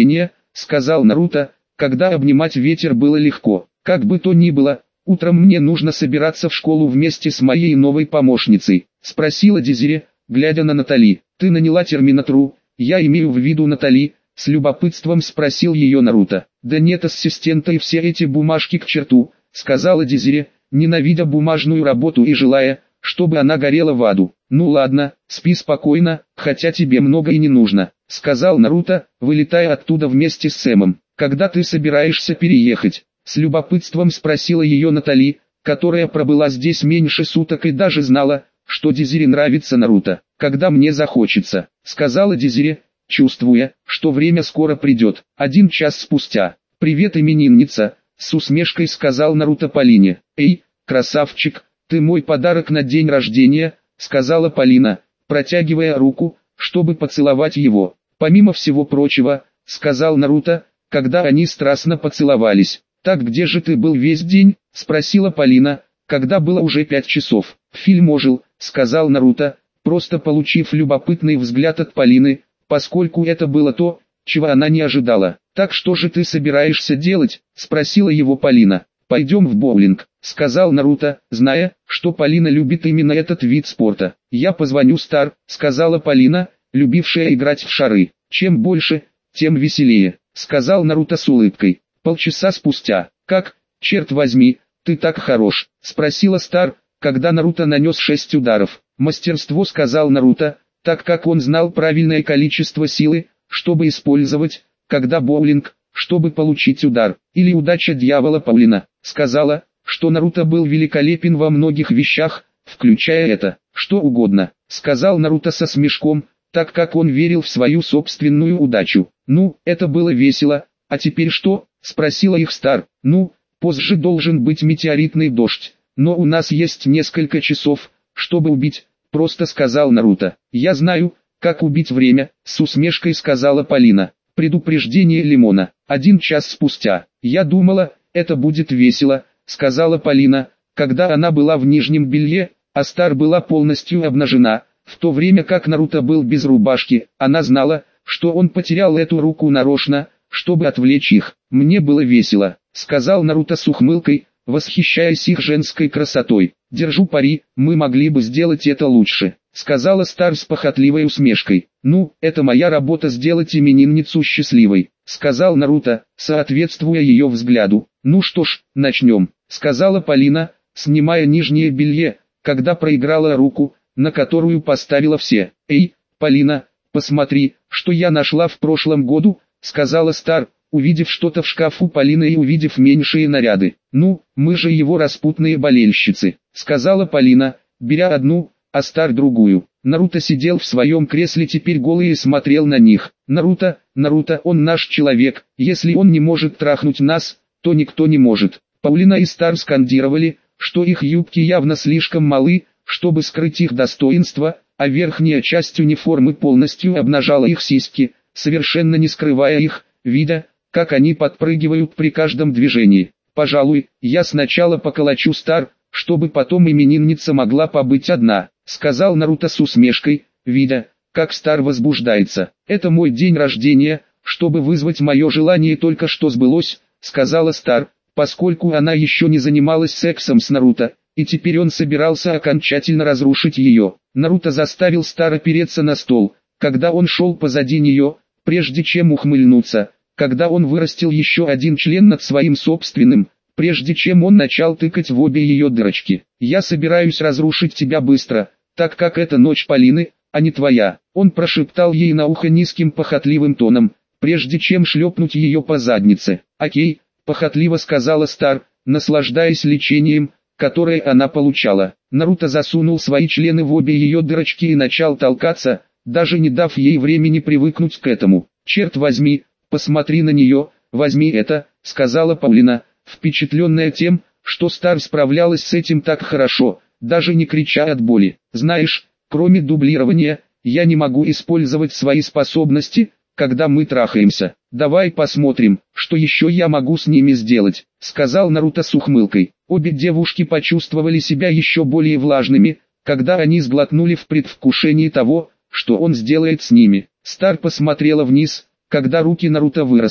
сказал Наруто, когда обнимать ветер было легко. Как бы то ни было, утром мне нужно собираться в школу вместе с моей новой помощницей, спросила Дезире, глядя на Натали. Ты наняла терминатру? Я имею в виду Натали, с любопытством спросил ее Наруто. Да нет, ассистента, и все эти бумажки к черту, сказала Дезире, ненавидя бумажную работу и желая, чтобы она горела в аду. Ну ладно, спи спокойно, хотя тебе много и не нужно, сказал Наруто, вылетая оттуда вместе с Сэмом. Когда ты собираешься переехать? С любопытством спросила ее Натали, которая пробыла здесь меньше суток и даже знала, что Дезире нравится Наруто. Когда мне захочется, сказала Дезире, чувствуя, что время скоро придет. 1 час спустя. Привет, именинница, с усмешкой сказал Наруто Полине. Эй, красавчик, ты мой подарок на день рождения, сказала Полина, протягивая руку, чтобы поцеловать его. Помимо всего прочего, сказал Наруто, когда они страстно поцеловались. Так где же ты был весь день, спросила Полина, когда было уже 5 часов. Фильм ожил, сказал Наруто, просто получив любопытный взгляд от Полины, поскольку это было то, чего она не ожидала. Так что же ты собираешься делать, спросила его Полина. Пойдем в боулинг, сказал Наруто, зная, что Полина любит именно этот вид спорта. Я позвоню Стар, сказала Полина, любившая играть в шары. Чем больше, тем веселее, сказал Наруто с улыбкой. Полчаса спустя. Как, черт возьми, ты так хорош, спросила Стар, когда Наруто нанес 6 ударов. Мастерство, сказал Наруто, так как он знал правильное количество силы, чтобы использовать, когда боулинг, чтобы получить удар. Или удача дьявола. Полина сказала, что Наруто был великолепен во многих вещах, включая это. Что угодно, сказал Наруто со смешком, так как он верил в свою собственную удачу. Ну, это было весело, а теперь что? Спросила их Стар. Ну, позже должен быть метеоритный дождь, но у нас есть несколько часов, чтобы убить, просто сказал Наруто. Я знаю, как убить время, с усмешкой сказала Полина. Предупреждение Лимона. 1 час спустя. Я думала, это будет весело, сказала Полина, когда она была в нижнем белье, а Стар была полностью обнажена, в то время как Наруто был без рубашки. Она знала, что он потерял эту руку нарочно, чтобы отвлечь их. Мне было весело, сказал Наруто с ухмылкой, восхищаясь их женской красотой. Держу пари, мы могли бы сделать это лучше, сказала Стар с похотливой усмешкой. Ну, это моя работа сделать именинницу счастливой, сказал Наруто, соответствуя ее взгляду. Ну что ж, начнем, сказала Полина, снимая нижнее белье, когда проиграла руку, на которую поставила все. Эй, Полина, посмотри, что я нашла в прошлом году, сказала Стар, увидев что-то в шкафу Полины и увидев меньшие наряды. Ну, мы же его распутные болельщицы, сказала Полина, беря одну, а Стар другую. Наруто сидел в своем кресле теперь голый и смотрел на них. Наруто, он наш человек, если он не может трахнуть нас, то никто не может. Полина и Стар скандировали, что их юбки явно слишком малы, чтобы скрыть их достоинство, а верхняя часть униформы полностью обнажала их сиськи, совершенно не скрывая их, видя, как они подпрыгивают при каждом движении. Пожалуй, я сначала поколочу Стар, чтобы потом именинница могла побыть одна, сказал Наруто с усмешкой, видя, как Стар возбуждается. Это мой день рождения, чтобы вызвать мое желание только что сбылось, сказала Стар, поскольку она еще не занималась сексом с Наруто, и теперь он собирался окончательно разрушить ее. Наруто заставил Стар опереться на стол, когда он шел позади нее, прежде чем ухмыльнуться, когда он вырастил еще один член над своим собственным, прежде чем он начал тыкать в обе ее дырочки. «Я собираюсь разрушить тебя быстро, так как это ночь Полины, а не твоя», он прошептал ей на ухо низким похотливым тоном, прежде чем шлепнуть ее по заднице. «Окей», похотливо сказала Стар, наслаждаясь лечением, которое она получала. Наруто засунул свои члены в обе ее дырочки и начал толкаться, даже не дав ей времени привыкнуть к этому. «Черт возьми, посмотри на нее, возьми это», сказала Полина, впечатленная тем, что Стар справлялась с этим так хорошо, даже не крича от боли. «Знаешь, кроме дублирования, я не могу использовать свои способности, когда мы трахаемся. Давай посмотрим, что еще я могу с ними сделать», сказал Наруто с ухмылкой. Обе девушки почувствовали себя еще более влажными, когда они сглотнули в предвкушении того, что он сделает с ними. Стар посмотрела вниз, когда руки Наруто выросли,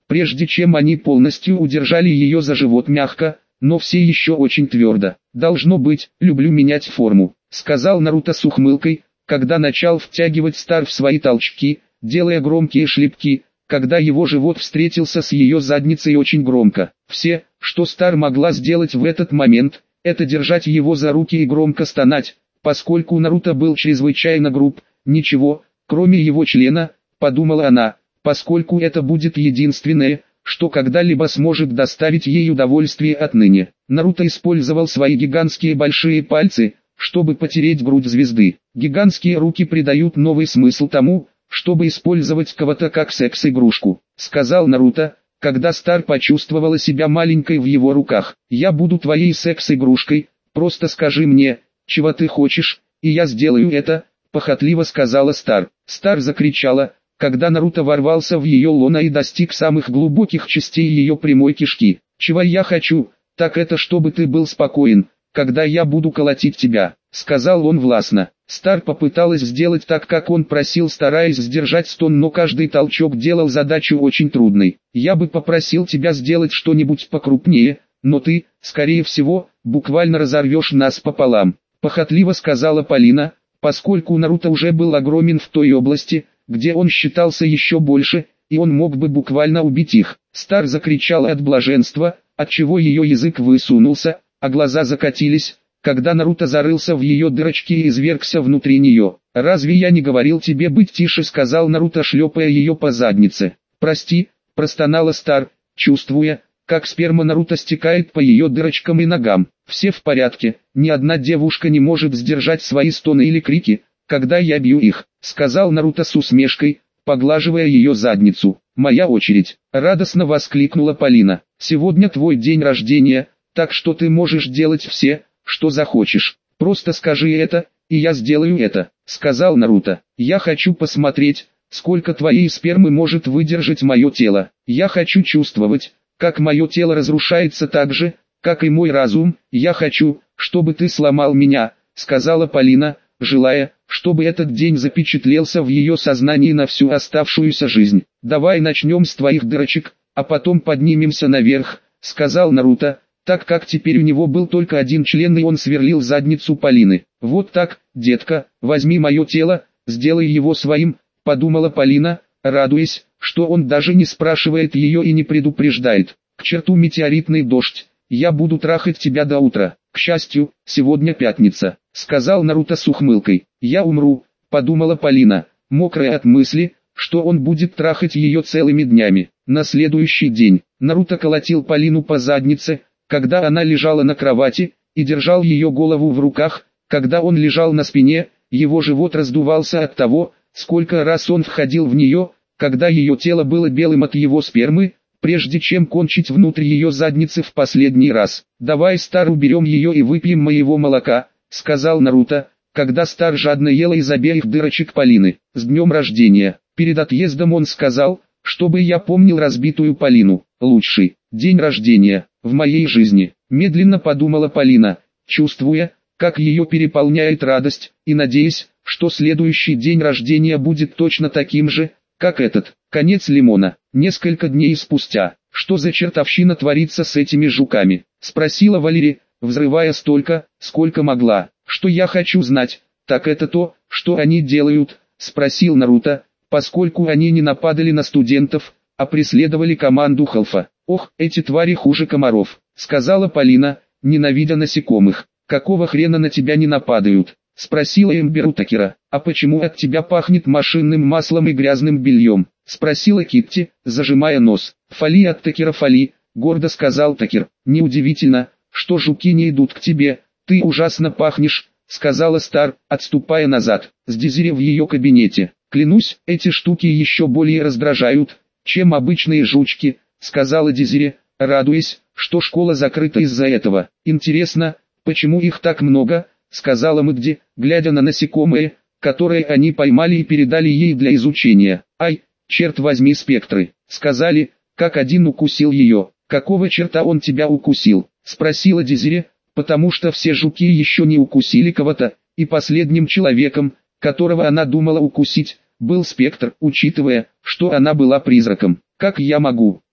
прежде чем они полностью удержали ее за живот мягко, но все еще очень твердо. «Должно быть, люблю менять форму», — сказал Наруто с ухмылкой, когда начал втягивать Стар в свои толчки, делая громкие шлепки, когда его живот встретился с ее задницей очень громко. Все, что Стар могла сделать в этот момент, это держать его за руки и громко стонать, поскольку Наруто был чрезвычайно груб. «Ничего, кроме его члена», — подумала она, поскольку это будет единственное, что когда-либо сможет доставить ей удовольствие отныне. Наруто использовал свои гигантские большие пальцы, чтобы потереть грудь звезды. Гигантские руки придают новый смысл тому, чтобы использовать кого-то как секс-игрушку, сказал Наруто, когда Стар почувствовала себя маленькой в его руках. «Я буду твоей секс-игрушкой, просто скажи мне, чего ты хочешь, и я сделаю это», похотливо сказала Стар. Стар закричала, когда Наруто ворвался в ее лоно и достиг самых глубоких частей ее прямой кишки. «Чего я хочу, так это чтобы ты был спокоен, когда я буду колотить тебя», сказал он властно. Стар попыталась сделать так, как он просил, стараясь сдержать стон, но каждый толчок делал задачу очень трудной. «Я бы попросил тебя сделать что-нибудь покрупнее, но ты, скорее всего, буквально разорвешь нас пополам», похотливо сказала Полина, поскольку Наруто уже был огромен в той области, где он считался еще больше, и он мог бы буквально убить их. Стар закричала от блаженства, отчего ее язык высунулся, а глаза закатились, когда Наруто зарылся в ее дырочки и извергся внутри нее. «Разве я не говорил тебе быть тише?» — сказал Наруто, шлепая ее по заднице. «Прости», — простонала Стар, чувствуя, как сперма Наруто стекает по ее дырочкам и ногам. «Все в порядке, ни одна девушка не может сдержать свои стоны или крики, когда я бью их», — сказал Наруто с усмешкой, поглаживая ее задницу. «Моя очередь», — радостно воскликнула Полина. «Сегодня твой день рождения, так что ты можешь делать все, что захочешь. Просто скажи это, и я сделаю это», — сказал Наруто. «Я хочу посмотреть, сколько твоей спермы может выдержать мое тело. Я хочу чувствовать, как мое тело разрушается так же, как и мой разум. Я хочу, чтобы ты сломал меня», — сказала Полина, желая, чтобы этот день запечатлелся в ее сознании на всю оставшуюся жизнь. «Давай начнем с твоих дырочек, а потом поднимемся наверх», — сказал Наруто, так как теперь у него был только один член и он сверлил задницу Полины. «Вот так, детка, возьми мое тело, сделай его своим», — подумала Полина, радуясь, что он даже не спрашивает ее и не предупреждает. «К черту метеоритный дождь, я буду трахать тебя до утра. К счастью, сегодня пятница», — сказал Наруто с ухмылкой. «Я умру», — подумала Полина, мокрая от мысли, что он будет трахать ее целыми днями. На следующий день Наруто колотил Полину по заднице, когда она лежала на кровати, и держал ее голову в руках. Когда он лежал на спине, его живот раздувался от того, сколько раз он входил в нее, когда ее тело было белым от его спермы, прежде чем кончить внутрь ее задницы в последний раз. «Давай, Стар, уберем ее и выпьем моего молока», — сказал Наруто, когда Стар жадно ела из обеих дырочек Полины. «С днем рождения!» Перед отъездом он сказал, чтобы я помнил разбитую Полину. «Лучший день рождения в моей жизни», — медленно подумала Полина, чувствуя, как ее переполняет радость, и надеясь, что следующий день рождения будет точно таким же, как этот. Конец лимона. Несколько дней спустя. «Что за чертовщина творится с этими жуками?» — спросила Валерия, взрывая столько, сколько могла. «Что я хочу знать, так это то, что они делают», — спросил Наруто, поскольку они не нападали на студентов, а преследовали команду Халфа. «Ох, эти твари хуже комаров», — сказала Полина, ненавидя насекомых. «Какого хрена на тебя не нападают?» — спросила Эмбер у Такера. «А почему от тебя пахнет машинным маслом и грязным бельем?» — спросила Китти, зажимая нос. «Фали от Такера, фали», — гордо сказал Такер. «Неудивительно, что жуки не идут к тебе, ты ужасно пахнешь», — сказала Стар, отступая назад. «С Дезири в ее кабинете. Клянусь, эти штуки еще более раздражают, чем обычные жучки», — сказала Дезири, радуясь, что школа закрыта из-за этого. «Интересно, почему их так много?» — сказала Мэгди, глядя на насекомые, которые они поймали и передали ей для изучения. «Ай, черт возьми, спектры!» — сказали, как один укусил ее. «Какого черта он тебя укусил?» — спросила Дезири, потому что все жуки еще не укусили кого-то, и последним человеком, которого она думала укусить, был спектр, учитывая, что она была призраком. «Как я могу?»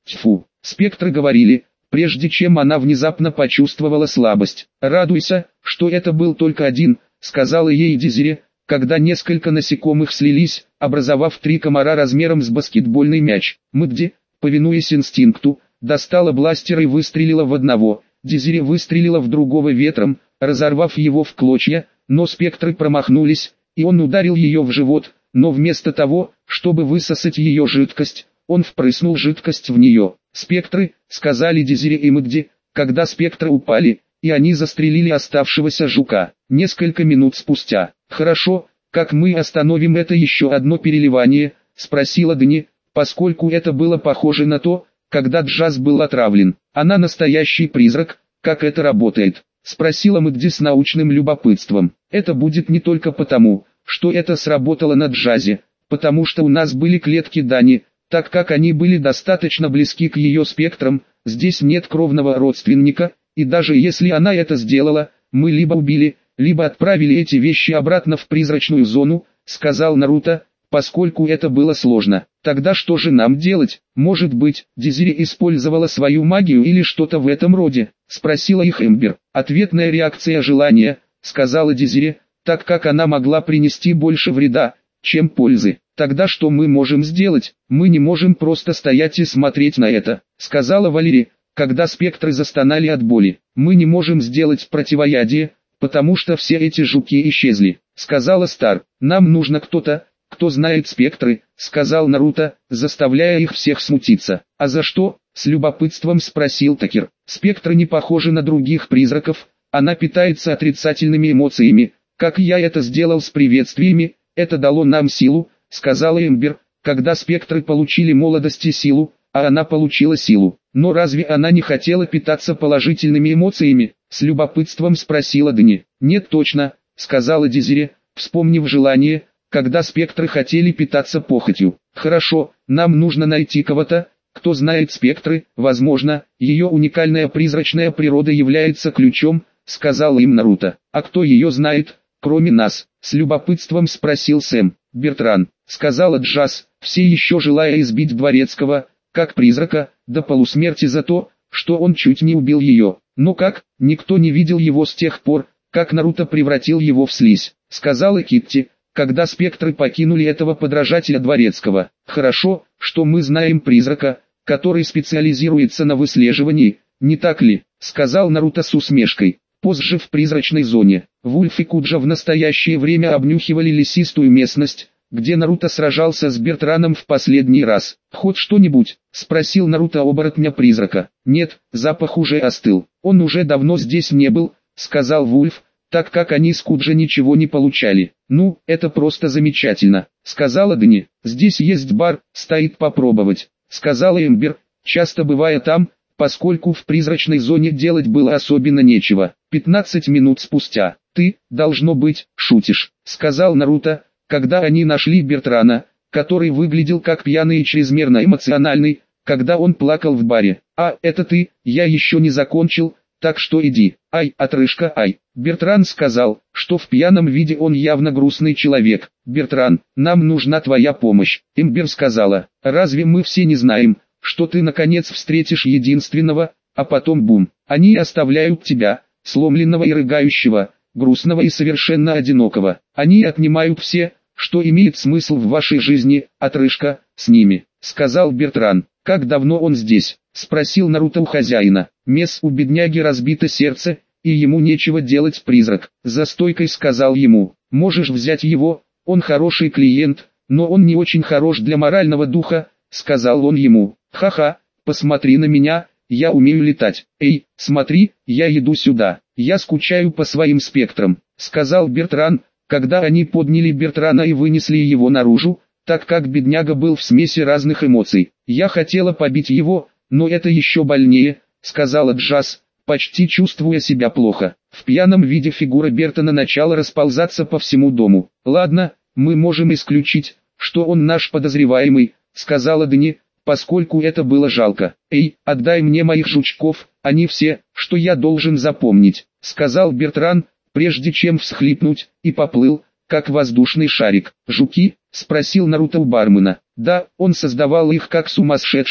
Тьфу, спектры говорили, прежде чем она внезапно почувствовала слабость. «Радуйся, что это был только один», — сказала ей Дезире, когда несколько насекомых слились, образовав 3 комара размером с баскетбольный мяч. Мэгди, повинуясь инстинкту, достала бластер и выстрелила в одного. Дезире выстрелила в другого ветром, разорвав его в клочья, но спектры промахнулись, и он ударил ее в живот, но вместо того, чтобы высосать ее жидкость, он впрыснул жидкость в нее. «Спектры», — сказали Дезире и Мэгди, когда спектры упали, и они застрелили оставшегося жука. Несколько минут спустя. «Хорошо, как мы остановим это еще одно переливание?» — спросила Дни, поскольку это было похоже на то, когда Джаз был отравлен. «Она настоящий призрак, как это работает?» — спросила Мэгди с научным любопытством. «Это будет не только потому, что это сработало на Джазе, потому что у нас были клетки Дани, так как они были достаточно близки к ее спектрам, здесь нет кровного родственника, и даже если она это сделала, мы либо убили, либо отправили эти вещи обратно в призрачную зону», — сказал Наруто, поскольку это было сложно. «Тогда что же нам делать? Может быть, Дезире использовала свою магию или что-то в этом роде?» — спросила их Эмбер. «Ответная реакция желания», — сказала Дезире, так как она могла принести больше вреда, чем пользы. «Тогда что мы можем сделать? Мы не можем просто стоять и смотреть на это», — сказала Валери, когда спектры застонали от боли. «Мы не можем сделать противоядие, потому что все эти жуки исчезли», — сказала Стар. «Нам нужно кто-то, кто знает спектры», — сказал Наруто, заставляя их всех смутиться. «А за что?» — с любопытством спросил Такер. «Спектры не похожи на других призраков, она питается отрицательными эмоциями, как я это сделал с приветствиями, это дало нам силу», — сказала Эмбер, «когда спектры получили молодость и силу, а она получила силу. Но разве она не хотела питаться положительными эмоциями?» — с любопытством спросила Дни. «Нет, точно», — сказала Дезире, вспомнив желание, когда спектры хотели питаться похотью. «Хорошо, нам нужно найти кого-то, кто знает спектры, возможно, ее уникальная призрачная природа является ключом», — сказал им Наруто. «А кто ее знает, кроме нас?» — с любопытством спросил Сэм. «Бертран», — сказала Джаз, все еще желая избить Дворецкого, как призрака, до полусмерти за то, что он чуть не убил ее. «Но как, никто не видел его с тех пор, как Наруто превратил его в слизь», — сказала Китти, когда спектры покинули этого подражателя Дворецкого. «Хорошо, что мы знаем призрака, который специализируется на выслеживании, не так ли?» — сказал Наруто с усмешкой. Позже в призрачной зоне, Вульф и Куджа в настоящее время обнюхивали лесистую местность, где Наруто сражался с Бертраном в последний раз. «Хоть что-нибудь?» — спросил Наруто оборотня-призрака. «Нет, запах уже остыл. Он уже давно здесь не был», — сказал Вульф, так как они с Куджа ничего не получали. «Ну, это просто замечательно», — сказала Дни. «Здесь есть бар, стоит попробовать», — сказала Эмбер, часто бывая там, поскольку в призрачной зоне делать было особенно нечего. 15 минут спустя. «Ты, должно быть, шутишь», — сказал Наруто, когда они нашли Бертрана, который выглядел как пьяный и чрезмерно эмоциональный, когда он плакал в баре. «А, это ты, я еще не закончил, так что иди». «Ай, отрыжка, ай». Бертран сказал, что в пьяном виде он явно грустный человек. «Бертран, нам нужна твоя помощь». Эмбер сказала, «Разве мы все не знаем, что ты наконец встретишь единственного, а потом бум, они оставляют тебя, сломленного и рыгающего, грустного и совершенно одинокого. Они отнимают все, что имеет смысл в вашей жизни, отрыжка, с ними», — сказал Бертран. «Как давно он здесь?» — спросил Наруто у хозяина. «Месс, у бедняги разбито сердце, и ему нечего делать, призрак», — за стойкой сказал ему. «Можешь взять его, он хороший клиент, но он не очень хорош для морального духа», — сказал он ему. «Ха-ха, посмотри на меня, я умею летать. Эй, смотри, я иду сюда, я скучаю по своим спектрам», — сказал Бертран, когда они подняли Бертрана и вынесли его наружу, так как бедняга был в смеси разных эмоций. «Я хотела побить его, но это еще больнее», — сказала Джаз, почти чувствуя себя плохо. В пьяном виде фигура Бертона начала расползаться по всему дому. «Ладно, мы можем исключить, что он наш подозреваемый», — сказала Дни, поскольку это было жалко. «Эй, отдай мне моих жучков, они все, что я должен запомнить», — сказал Бертран, прежде чем всхлипнуть, и поплыл, как воздушный шарик. «Жуки?» — спросил Наруто у бармена. «Да, он создавал их как сумасшедший»,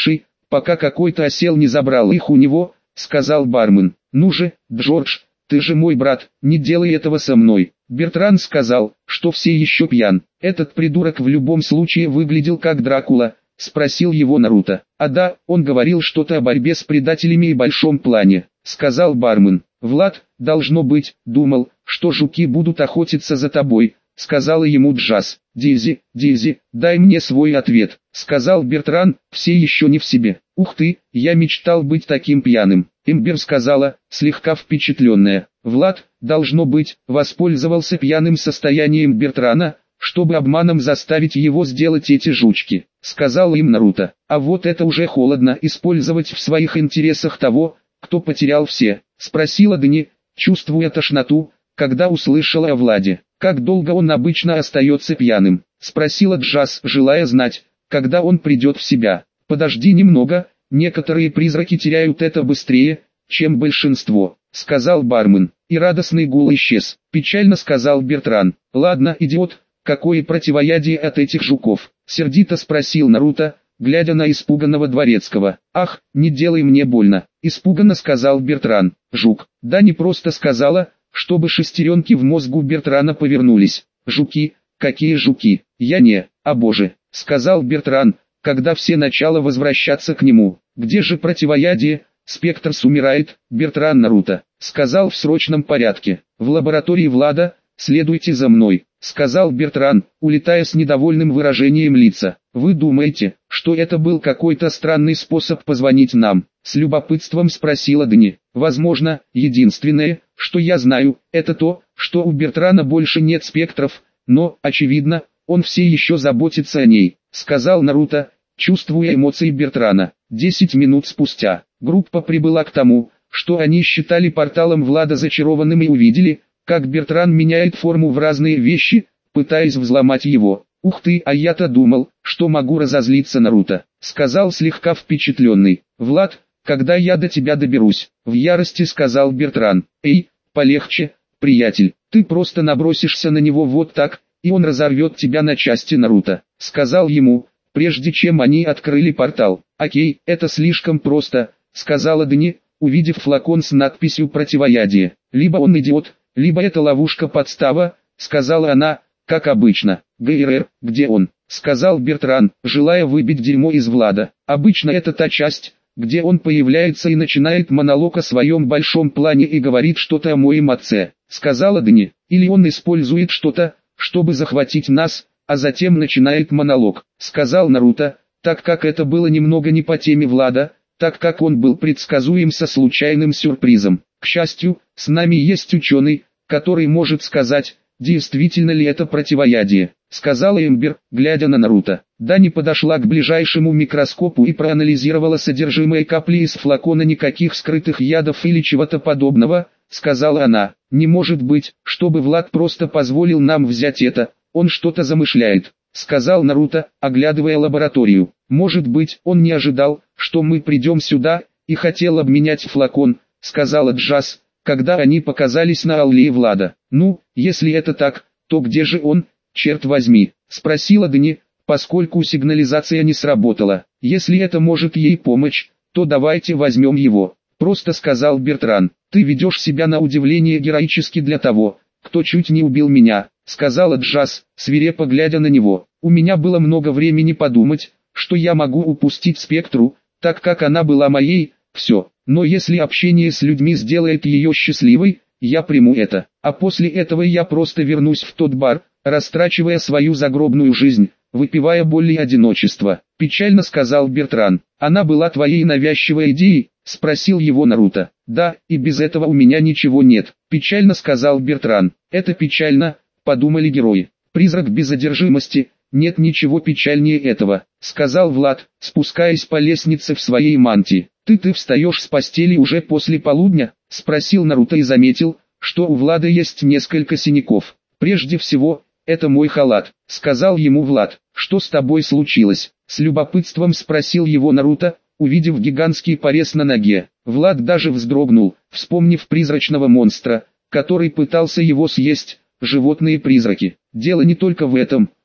пока какой-то осел не забрал их у него, сказал бармен. Ну же, Джордж, ты же мой брат, не делай этого со мной. Бертран сказал, что все еще пьян. Этот придурок в любом случае выглядел как Дракула, спросил его Наруто. А да, он говорил что-то о борьбе с предателями и большом плане, сказал бармен. Влад, должно быть, думал, что жуки будут охотиться за тобой, сказала ему Джаз. Дизи, дай мне свой ответ, сказал Бертран, все еще не в себе. Ух ты, я мечтал быть таким пьяным. Эмбер сказала, слегка впечатленная. Влад, должно быть, воспользовался пьяным состоянием Бертрана, чтобы обманом заставить его сделать эти жучки, сказал им Наруто. А вот это уже холодно, использовать в своих интересах того, кто потерял все, спросила Дани, чувствуя тошноту, когда услышала о Владе. Как долго он обычно остается пьяным, спросила Джаз, желая знать, когда он придет в себя. Подожди немного, некоторые призраки теряют это быстрее, чем большинство, сказал бармен, и радостный гул исчез. Печально сказал Бертран. Ладно, идиот, какое противоядие от этих жуков? Сердито спросил Наруто, глядя на испуганного дворецкого. Ах, не делай мне больно, испуганно сказал Бертран. Жук, да не просто сказала, чтобы шестеренки в мозгу Бертрана повернулись. Жуки, какие жуки, я не, а боже, сказал Бертран, когда все начало возвращаться к нему. Где же противоядие? Спектрс умирает, Бертран Наруто, сказал в срочном порядке. В лаборатории Влада, следуйте за мной, сказал Бертран, улетая с недовольным выражением лица. Вы думаете, что это был какой-то странный способ позвонить нам? С любопытством спросила Дани. Возможно, единственное, что я знаю, это то, что у Бертрана больше нет спектров, но, очевидно, он все еще заботится о ней, сказал Наруто, чувствуя эмоции Бертрана. 10 минут спустя, группа прибыла к тому, что они считали порталом Влада зачарованным и увидели, как Бертран меняет форму в разные вещи, пытаясь взломать его. «Ух ты, а я-то думал, что могу разозлиться Наруто», — сказал слегка впечатленный. «Влад, когда я до тебя доберусь?» — в ярости сказал Бертран. «Эй, полегче, приятель, ты просто набросишься на него вот так, и он разорвет тебя на части Наруто», — сказал ему, прежде чем они открыли портал. «Окей, это слишком просто», — сказала Дани, увидев флакон с надписью «Противоядие». «Либо он идиот, либо это ловушка-подстава», — сказала она, как обычно. «ГРР, где он?» — сказал Бертран, желая выбить дерьмо из Влада. «Обычно это та часть, где он появляется и начинает монолог о своем большом плане и говорит что-то о моем отце», — сказала Дани. «Или он использует что-то, чтобы захватить нас, а затем начинает монолог», — сказал Наруто, так как это было немного не по теме Влада, так как он был предсказуем со случайным сюрпризом. К счастью, с нами есть ученый, который может сказать, действительно ли это противоядие, сказала Эмбер, глядя на Наруто. Дани подошла к ближайшему микроскопу и проанализировала содержимое капли из флакона. «Никаких скрытых ядов или чего-то подобного», сказала она. «Не может быть, чтобы Влад просто позволил нам взять это, он что-то замышляет», сказал Наруто, оглядывая лабораторию. «Может быть, он не ожидал, что мы придем сюда, и хотел обменять флакон», сказала Джаз, когда они показались на аллее Влада. «Ну, если это так, то где же он, черт возьми?» спросила Дани, поскольку сигнализация не сработала. «Если это может ей помочь, то давайте возьмем его», просто сказал Бертран. «Ты ведешь себя на удивление героически для того, кто чуть не убил меня», сказала Джаз, свирепо глядя на него. «У меня было много времени подумать, что я могу упустить Спектру, так как она была моей, все. Но если общение с людьми сделает ее счастливой, я приму это. А после этого я просто вернусь в тот бар, растрачивая свою загробную жизнь, выпивая боль и одиночество», печально сказал Бертран. «Она была твоей навязчивой идеей?» спросил его Наруто. «Да, и без этого у меня ничего нет», печально сказал Бертран. «Это печально», подумали герои. «Призрак без одержимости, нет ничего печальнее этого», сказал Влад, спускаясь по лестнице в своей мантии. «Ты встаешь с постели уже после полудня?» спросил Наруто и заметил, что у Влада есть несколько синяков. «Прежде всего, это мой халат», сказал ему Влад. «Что с тобой случилось?» с любопытством спросил его Наруто, увидев гигантский порез на ноге. Влад даже вздрогнул, вспомнив призрачного монстра, который пытался его съесть. «Животные-призраки. Дело не только в этом»,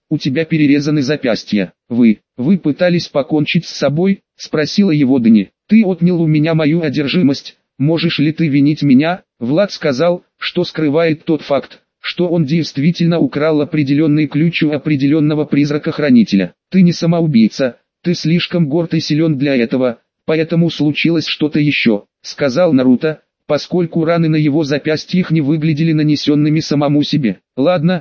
у тебя перерезаны запястья. Вы пытались покончить с собой? Спросила его Дани. Ты отнял у меня мою одержимость, можешь ли ты винить меня? Влад сказал, что скрывает тот факт, что он действительно украл определенный ключ у определенного призрака-хранителя. Ты не самоубийца, ты слишком горд и силен для этого, поэтому случилось что-то еще, сказал Наруто, поскольку раны на его запястьях не выглядели нанесенными самому себе. Ладно,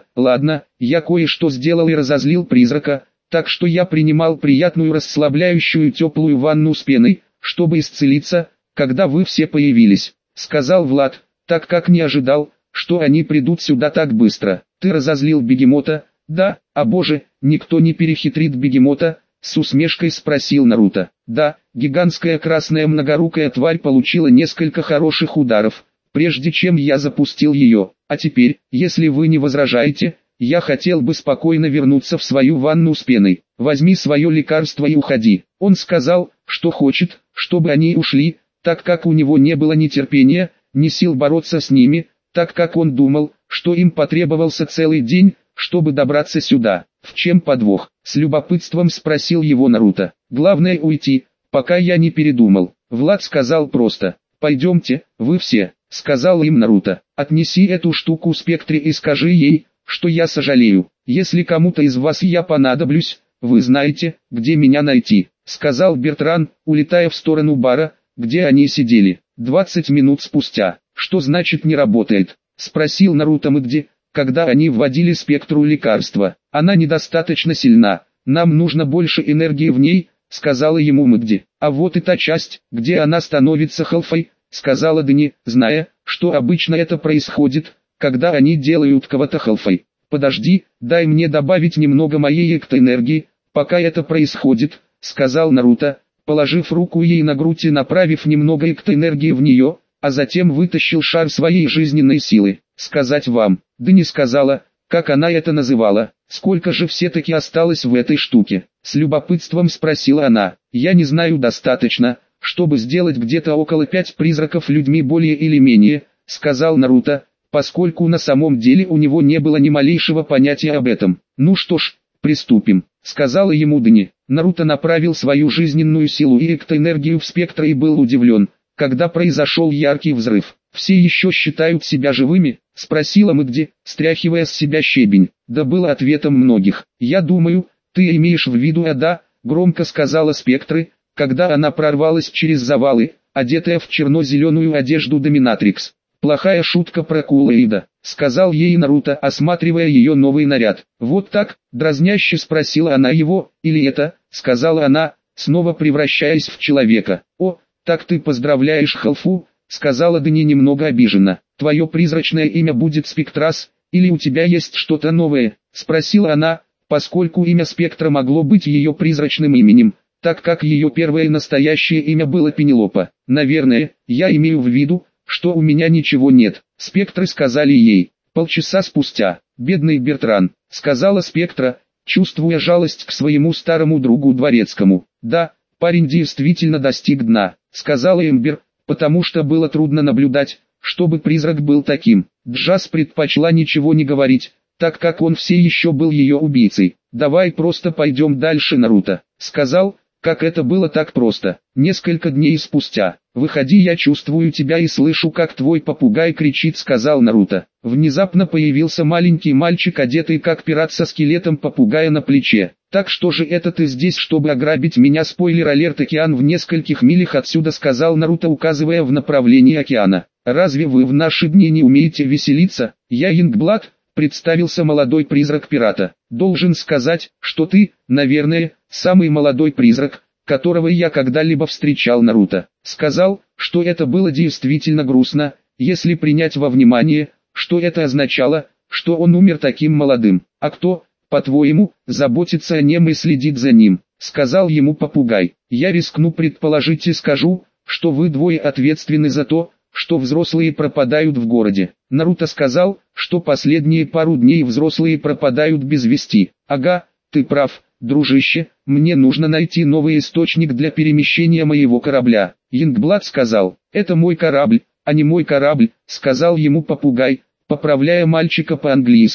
я кое-что сделал и разозлил призрака, так что я принимал приятную расслабляющую теплую ванну с пеной, чтобы исцелиться, когда вы все появились, сказал Влад, так как не ожидал, что они придут сюда так быстро. Ты разозлил бегемота? Да, а боже, никто не перехитрит бегемота? С усмешкой спросил Наруто. Да, гигантская красная многорукая тварь получила несколько хороших ударов, прежде чем я запустил ее. А теперь, если вы не возражаете, я хотел бы спокойно вернуться в свою ванну с пеной. Возьми свое лекарство и уходи. Он сказал, что хочет, чтобы они ушли, так как у него не было ни терпения, ни сил бороться с ними, так как он думал, что им потребовался целый день, чтобы добраться сюда. В чем подвох? С любопытством спросил его Наруто. Главное уйти, пока я не передумал. Влад сказал просто. Пойдемте, вы все, сказал им Наруто. Отнеси эту штуку Спектре и скажи ей, что я сожалею. Если кому-то из вас я понадоблюсь, вы знаете, где меня найти, сказал Бертран, улетая в сторону бара, где они сидели. 20 минут спустя. Что значит не работает? Спросил Наруто Мэгди, когда они вводили Спектру лекарство. Она недостаточно сильна, нам нужно больше энергии в ней, сказала ему Мэгди. А вот и та часть, где она становится халфой, сказала Дани, зная, что обычно это происходит, когда они делают кого-то халфой. Подожди, дай мне добавить немного моей эктоэнергии, пока это происходит, сказал Наруто, положив руку ей на грудь и направив немного эктоэнергии в нее, а затем вытащил шар своей жизненной силы. Сказать вам, да не сказала, как она это называла, сколько же все-таки осталось в этой штуке. С любопытством спросила она. Я не знаю достаточно, чтобы сделать где-то около 5 призраков людьми более или менее, сказал Наруто, поскольку на самом деле у него не было ни малейшего понятия об этом. Ну что ж, приступим, сказала ему Дани. Наруто направил свою жизненную силу и эктоэнергию в Спектра и был удивлен, когда произошел яркий взрыв. «Все еще считают себя живыми?» — спросила Мэгди, стряхивая с себя щебень. Да было ответом многих. «Я думаю, ты имеешь в виду Ада», — громко сказала Спектры, когда она прорвалась через завалы, одетая в черно-зеленую одежду Доминатрикс. «Плохая шутка про Кулоида», — сказал ей Наруто, осматривая ее новый наряд. «Вот так?» — дразняще спросила она его, «или это?» — сказала она, снова превращаясь в человека. «О, так ты поздравляешь Халфу?» — сказала Дани немного обиженно. «Твое призрачное имя будет Спектрас, или у тебя есть что-то новое?» — спросила она, поскольку имя Спектра могло быть ее призрачным именем, так как ее первое настоящее имя было Пенелопа. «Наверное, я имею в виду, что у меня ничего нет», — Спектры сказали ей. Полчаса спустя, «Бедный Бертран», — сказала Спектра, чувствуя жалость к своему старому другу Дворецкому. «Да, парень действительно достиг дна», — сказала Эмбер, потому что было трудно наблюдать, чтобы призрак был таким. Джаз предпочла ничего не говорить, так как он все еще был ее убийцей. «Давай просто пойдем дальше, Наруто», — сказал, как это было так просто. Несколько дней спустя. «Выходи, я чувствую тебя и слышу, как твой попугай кричит», — сказал Наруто. Внезапно появился маленький мальчик, одетый как пират со скелетом попугая на плече. «Так что же это ты здесь, чтобы ограбить меня?» Спойлер-алерт, океан в нескольких милях отсюда, сказал Наруто, указывая в направлении океана. «Разве вы в наши дни не умеете веселиться?» «Я Ингблад», — представился молодой призрак пирата. «Должен сказать, что ты, наверное, самый молодой призрак, которого я когда-либо встречал». Наруто сказал, что это было действительно грустно, если принять во внимание, что это означало, что он умер таким молодым. «А кто, по-твоему, заботится о нем и следит за ним?» — сказал ему попугай. «Я рискну предположить и скажу, что вы двое ответственны за то, что взрослые пропадают в городе». Наруто сказал, что последние пару дней взрослые пропадают без вести. «Ага, ты прав, дружище, мне нужно найти новый источник для перемещения моего корабля». Ингблад сказал, «Это мой корабль, а не мой корабль», — сказал ему попугай, поправляя мальчика по-английски,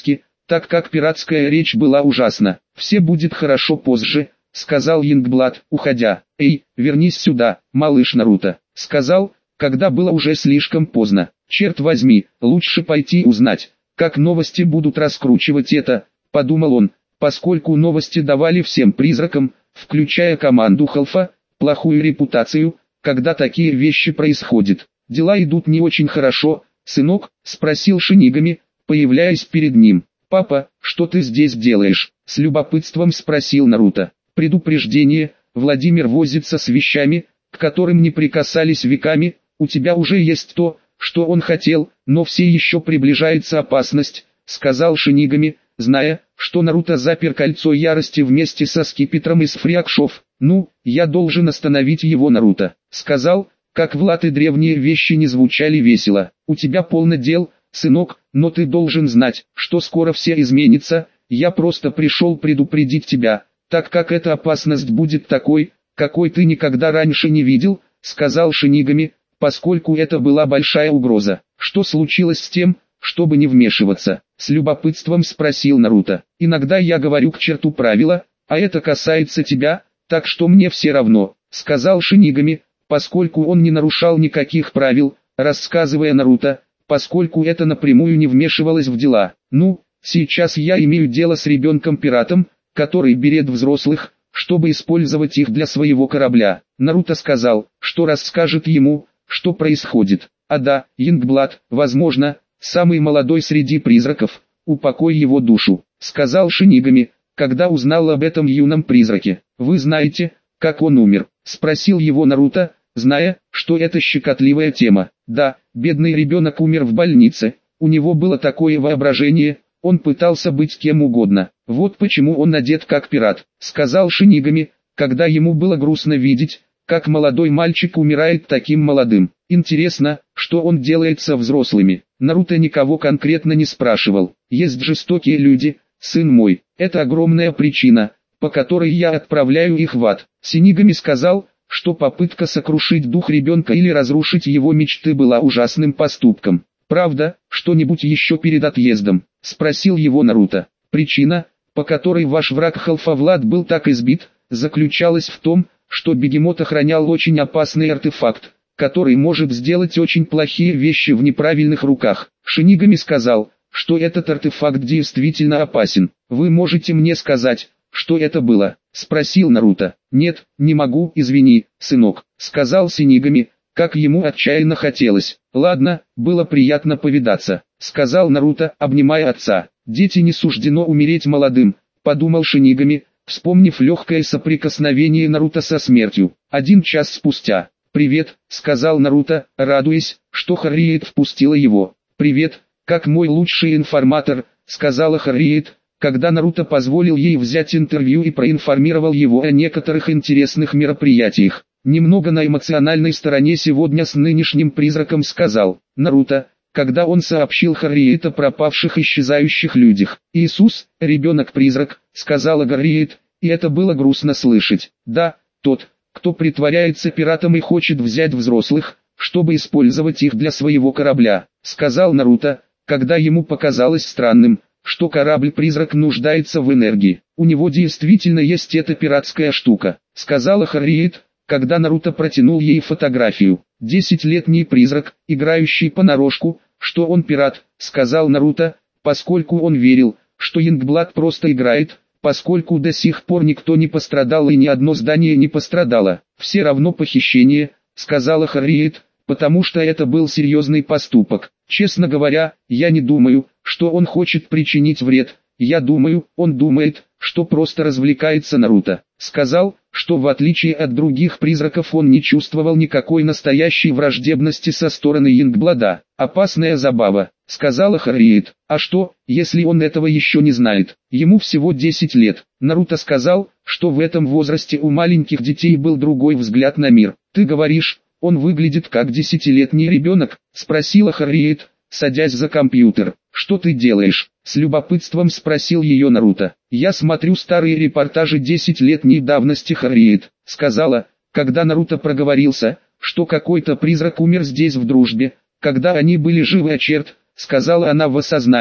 так как пиратская речь была ужасна. «Все будет хорошо позже», — сказал Янгблад, уходя. «Эй, вернись сюда, малыш Наруто», — сказал, когда было уже слишком поздно. «Черт возьми, лучше пойти узнать, как новости будут раскручивать это», — подумал он, поскольку новости давали всем призракам, включая команду Халфа, плохую репутацию, когда такие вещи происходят. «Дела идут не очень хорошо, сынок?» — спросил Шинигами, появляясь перед ним. «Папа, что ты здесь делаешь?» — с любопытством спросил Наруто. «Предупреждение, Владимир возится с вещами, к которым не прикасались веками, у тебя уже есть то, что он хотел, но все еще приближается опасность», — сказал Шинигами, зная, что Наруто запер кольцо ярости вместе со скипетром из фриакшов. «Ну, я должен остановить его». Наруто сказал, как Влад и древние вещи не звучали весело. «У тебя полно дел, сынок, но ты должен знать, что скоро все изменится. Я просто пришел предупредить тебя, так как эта опасность будет такой, какой ты никогда раньше не видел», — сказал Шинигами, поскольку это была большая угроза. «Что случилось с тем, чтобы не вмешиваться?» — с любопытством спросил Наруто. «Иногда я говорю к черту правила, а это касается тебя, так что мне все равно», — сказал Шинигами, поскольку он не нарушал никаких правил, рассказывая Наруто, поскольку это напрямую не вмешивалось в дела. «Ну, сейчас я имею дело с ребенком-пиратом, который берет взрослых, чтобы использовать их для своего корабля». Наруто сказал, что расскажет ему, что происходит. «А да, Янгблад, возможно, самый молодой среди призраков, упокой его душу», — сказал Шинигами, когда узнал об этом юном призраке. «Вы знаете, как он умер?» — спросил его Наруто, зная, что это щекотливая тема. «Да, бедный ребенок умер в больнице, у него было такое воображение, он пытался быть кем угодно. Вот почему он одет как пират», — сказал Шинигами, когда ему было грустно видеть, как молодой мальчик умирает таким молодым. «Интересно, что он делает со взрослыми?» Наруто никого конкретно не спрашивал. «Есть жестокие люди, сын мой, это огромная причина, по которой я отправляю их в ад». Шинигами сказал, что попытка сокрушить дух ребенка или разрушить его мечты была ужасным поступком. «Правда, что-нибудь еще перед отъездом?» — спросил его Наруто. «Причина, по которой ваш враг Халфа-Влад был так избит, заключалась в том, что бегемот охранял очень опасный артефакт, который может сделать очень плохие вещи в неправильных руках». Шинигами сказал, что этот артефакт действительно опасен. «Вы можете мне сказать, что это было?» — спросил Наруто. «Нет, не могу, извини, сынок», — сказал Шинигами, как ему отчаянно хотелось. «Ладно, было приятно повидаться», — сказал Наруто, обнимая отца. «Дети не суждено умереть молодым», — подумал Шинигами, вспомнив легкое соприкосновение Наруто со смертью. 1 час спустя. «Привет», — сказал Наруто, радуясь, что Хариет впустила его. «Привет, как мой лучший информатор», — сказала Хариет, когда Наруто позволил ей взять интервью и проинформировал его о некоторых интересных мероприятиях. «Немного на эмоциональной стороне сегодня с нынешним призраком», — сказал Наруто, когда он сообщил Хариет о пропавших исчезающих людях. «Иисус, ребенок-призрак», — сказала Хариет, и это было грустно слышать. «Да, тот, кто притворяется пиратом и хочет взять взрослых, чтобы использовать их для своего корабля», — сказал Наруто, когда ему показалось странным, что корабль-призрак нуждается в энергии. «У него действительно есть эта пиратская штука», — сказала Хариет, когда Наруто протянул ей фотографию. «10-летний призрак, играющий понарошку, что он пират», — сказал Наруто, поскольку он верил, что Янгблад просто играет, поскольку до сих пор никто не пострадал и ни одно здание не пострадало. «Все равно похищение», — сказала Хариет, потому что это был серьезный поступок. «Честно говоря, я не думаю, что он хочет причинить вред. Я думаю, он думает, что просто развлекается». Наруто сказал, что в отличие от других призраков он не чувствовал никакой настоящей враждебности со стороны Янгблада. «Опасная забава», — сказала Хариет. «А что, если он этого еще не знает? Ему всего 10 лет». Наруто сказал, что в этом возрасте у маленьких детей был другой взгляд на мир. «Ты говоришь, он выглядит как 10-летний ребенок?» — спросила Хариет, садясь за компьютер. «Что ты делаешь?» — с любопытством спросил ее Наруто. «Я смотрю старые репортажи 10-летней давности». Хариет сказала, когда Наруто проговорился, что какой-то призрак умер здесь в дружбе, когда они были живы. «А черт», — сказала она в осознании,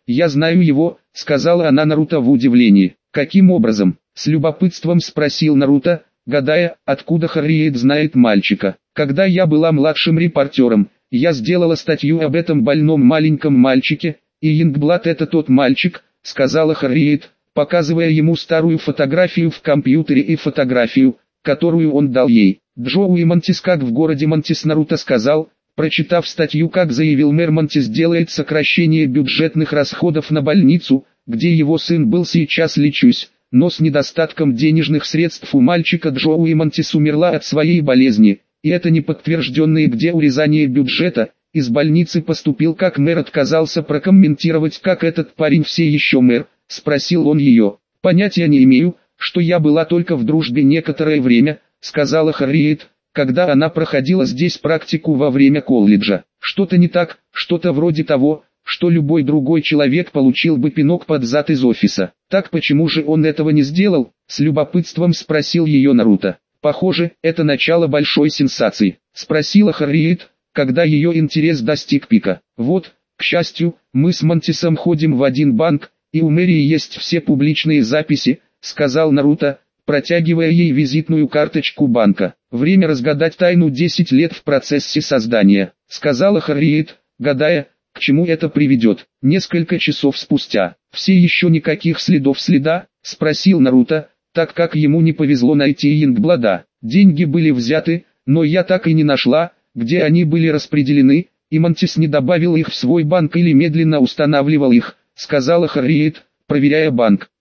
«Я знаю его», — сказала она Наруто в удивлении. «Каким образом?» — с любопытством спросил Наруто, гадая, откуда Харриет знает мальчика. «Когда я была младшим репортером, я сделала статью об этом больном маленьком мальчике, и Янгблад это тот мальчик», — сказала Харриет, показывая ему старую фотографию в компьютере и фотографию, которую он дал ей. Джоуи Мантис, как в городе Мантис. Наруто сказал, прочитав статью, как заявил мэр Мантис, делает сокращение бюджетных расходов на больницу, где его сын был сейчас лечусь, но с недостатком денежных средств у мальчика Джоуи Мантис умерла от своей болезни, и это не подтвержденное где урезание бюджета. Из больницы поступил как мэр, отказался прокомментировать, как этот парень все еще мэр, спросил он ее. «Понятия не имею, что я была только в дружбе некоторое время», сказала Харриет, когда она проходила здесь практику во время колледжа. «Что-то не так, что-то вроде того, что любой другой человек получил бы пинок под зад из офиса. Так почему же он этого не сделал?» С любопытством спросил ее Наруто. «Похоже, это начало большой сенсации», спросила Харриет, когда ее интерес достиг пика. «Вот, к счастью, мы с Мантисом ходим в один банк, и у мэрии есть все публичные записи», сказал Наруто, протягивая ей визитную карточку банка. «Время разгадать тайну, 10 лет в процессе создания», сказала Харриет, гадая, к чему это приведет. Несколько часов спустя, «Все еще никаких следа?» спросил Наруто, так как ему не повезло найти Янгблада. «Деньги были взяты, но я так и не нашла, где они были распределены, и Мантис не добавил их в свой банк или медленно устанавливал их», сказала Харриет, проверяя банк.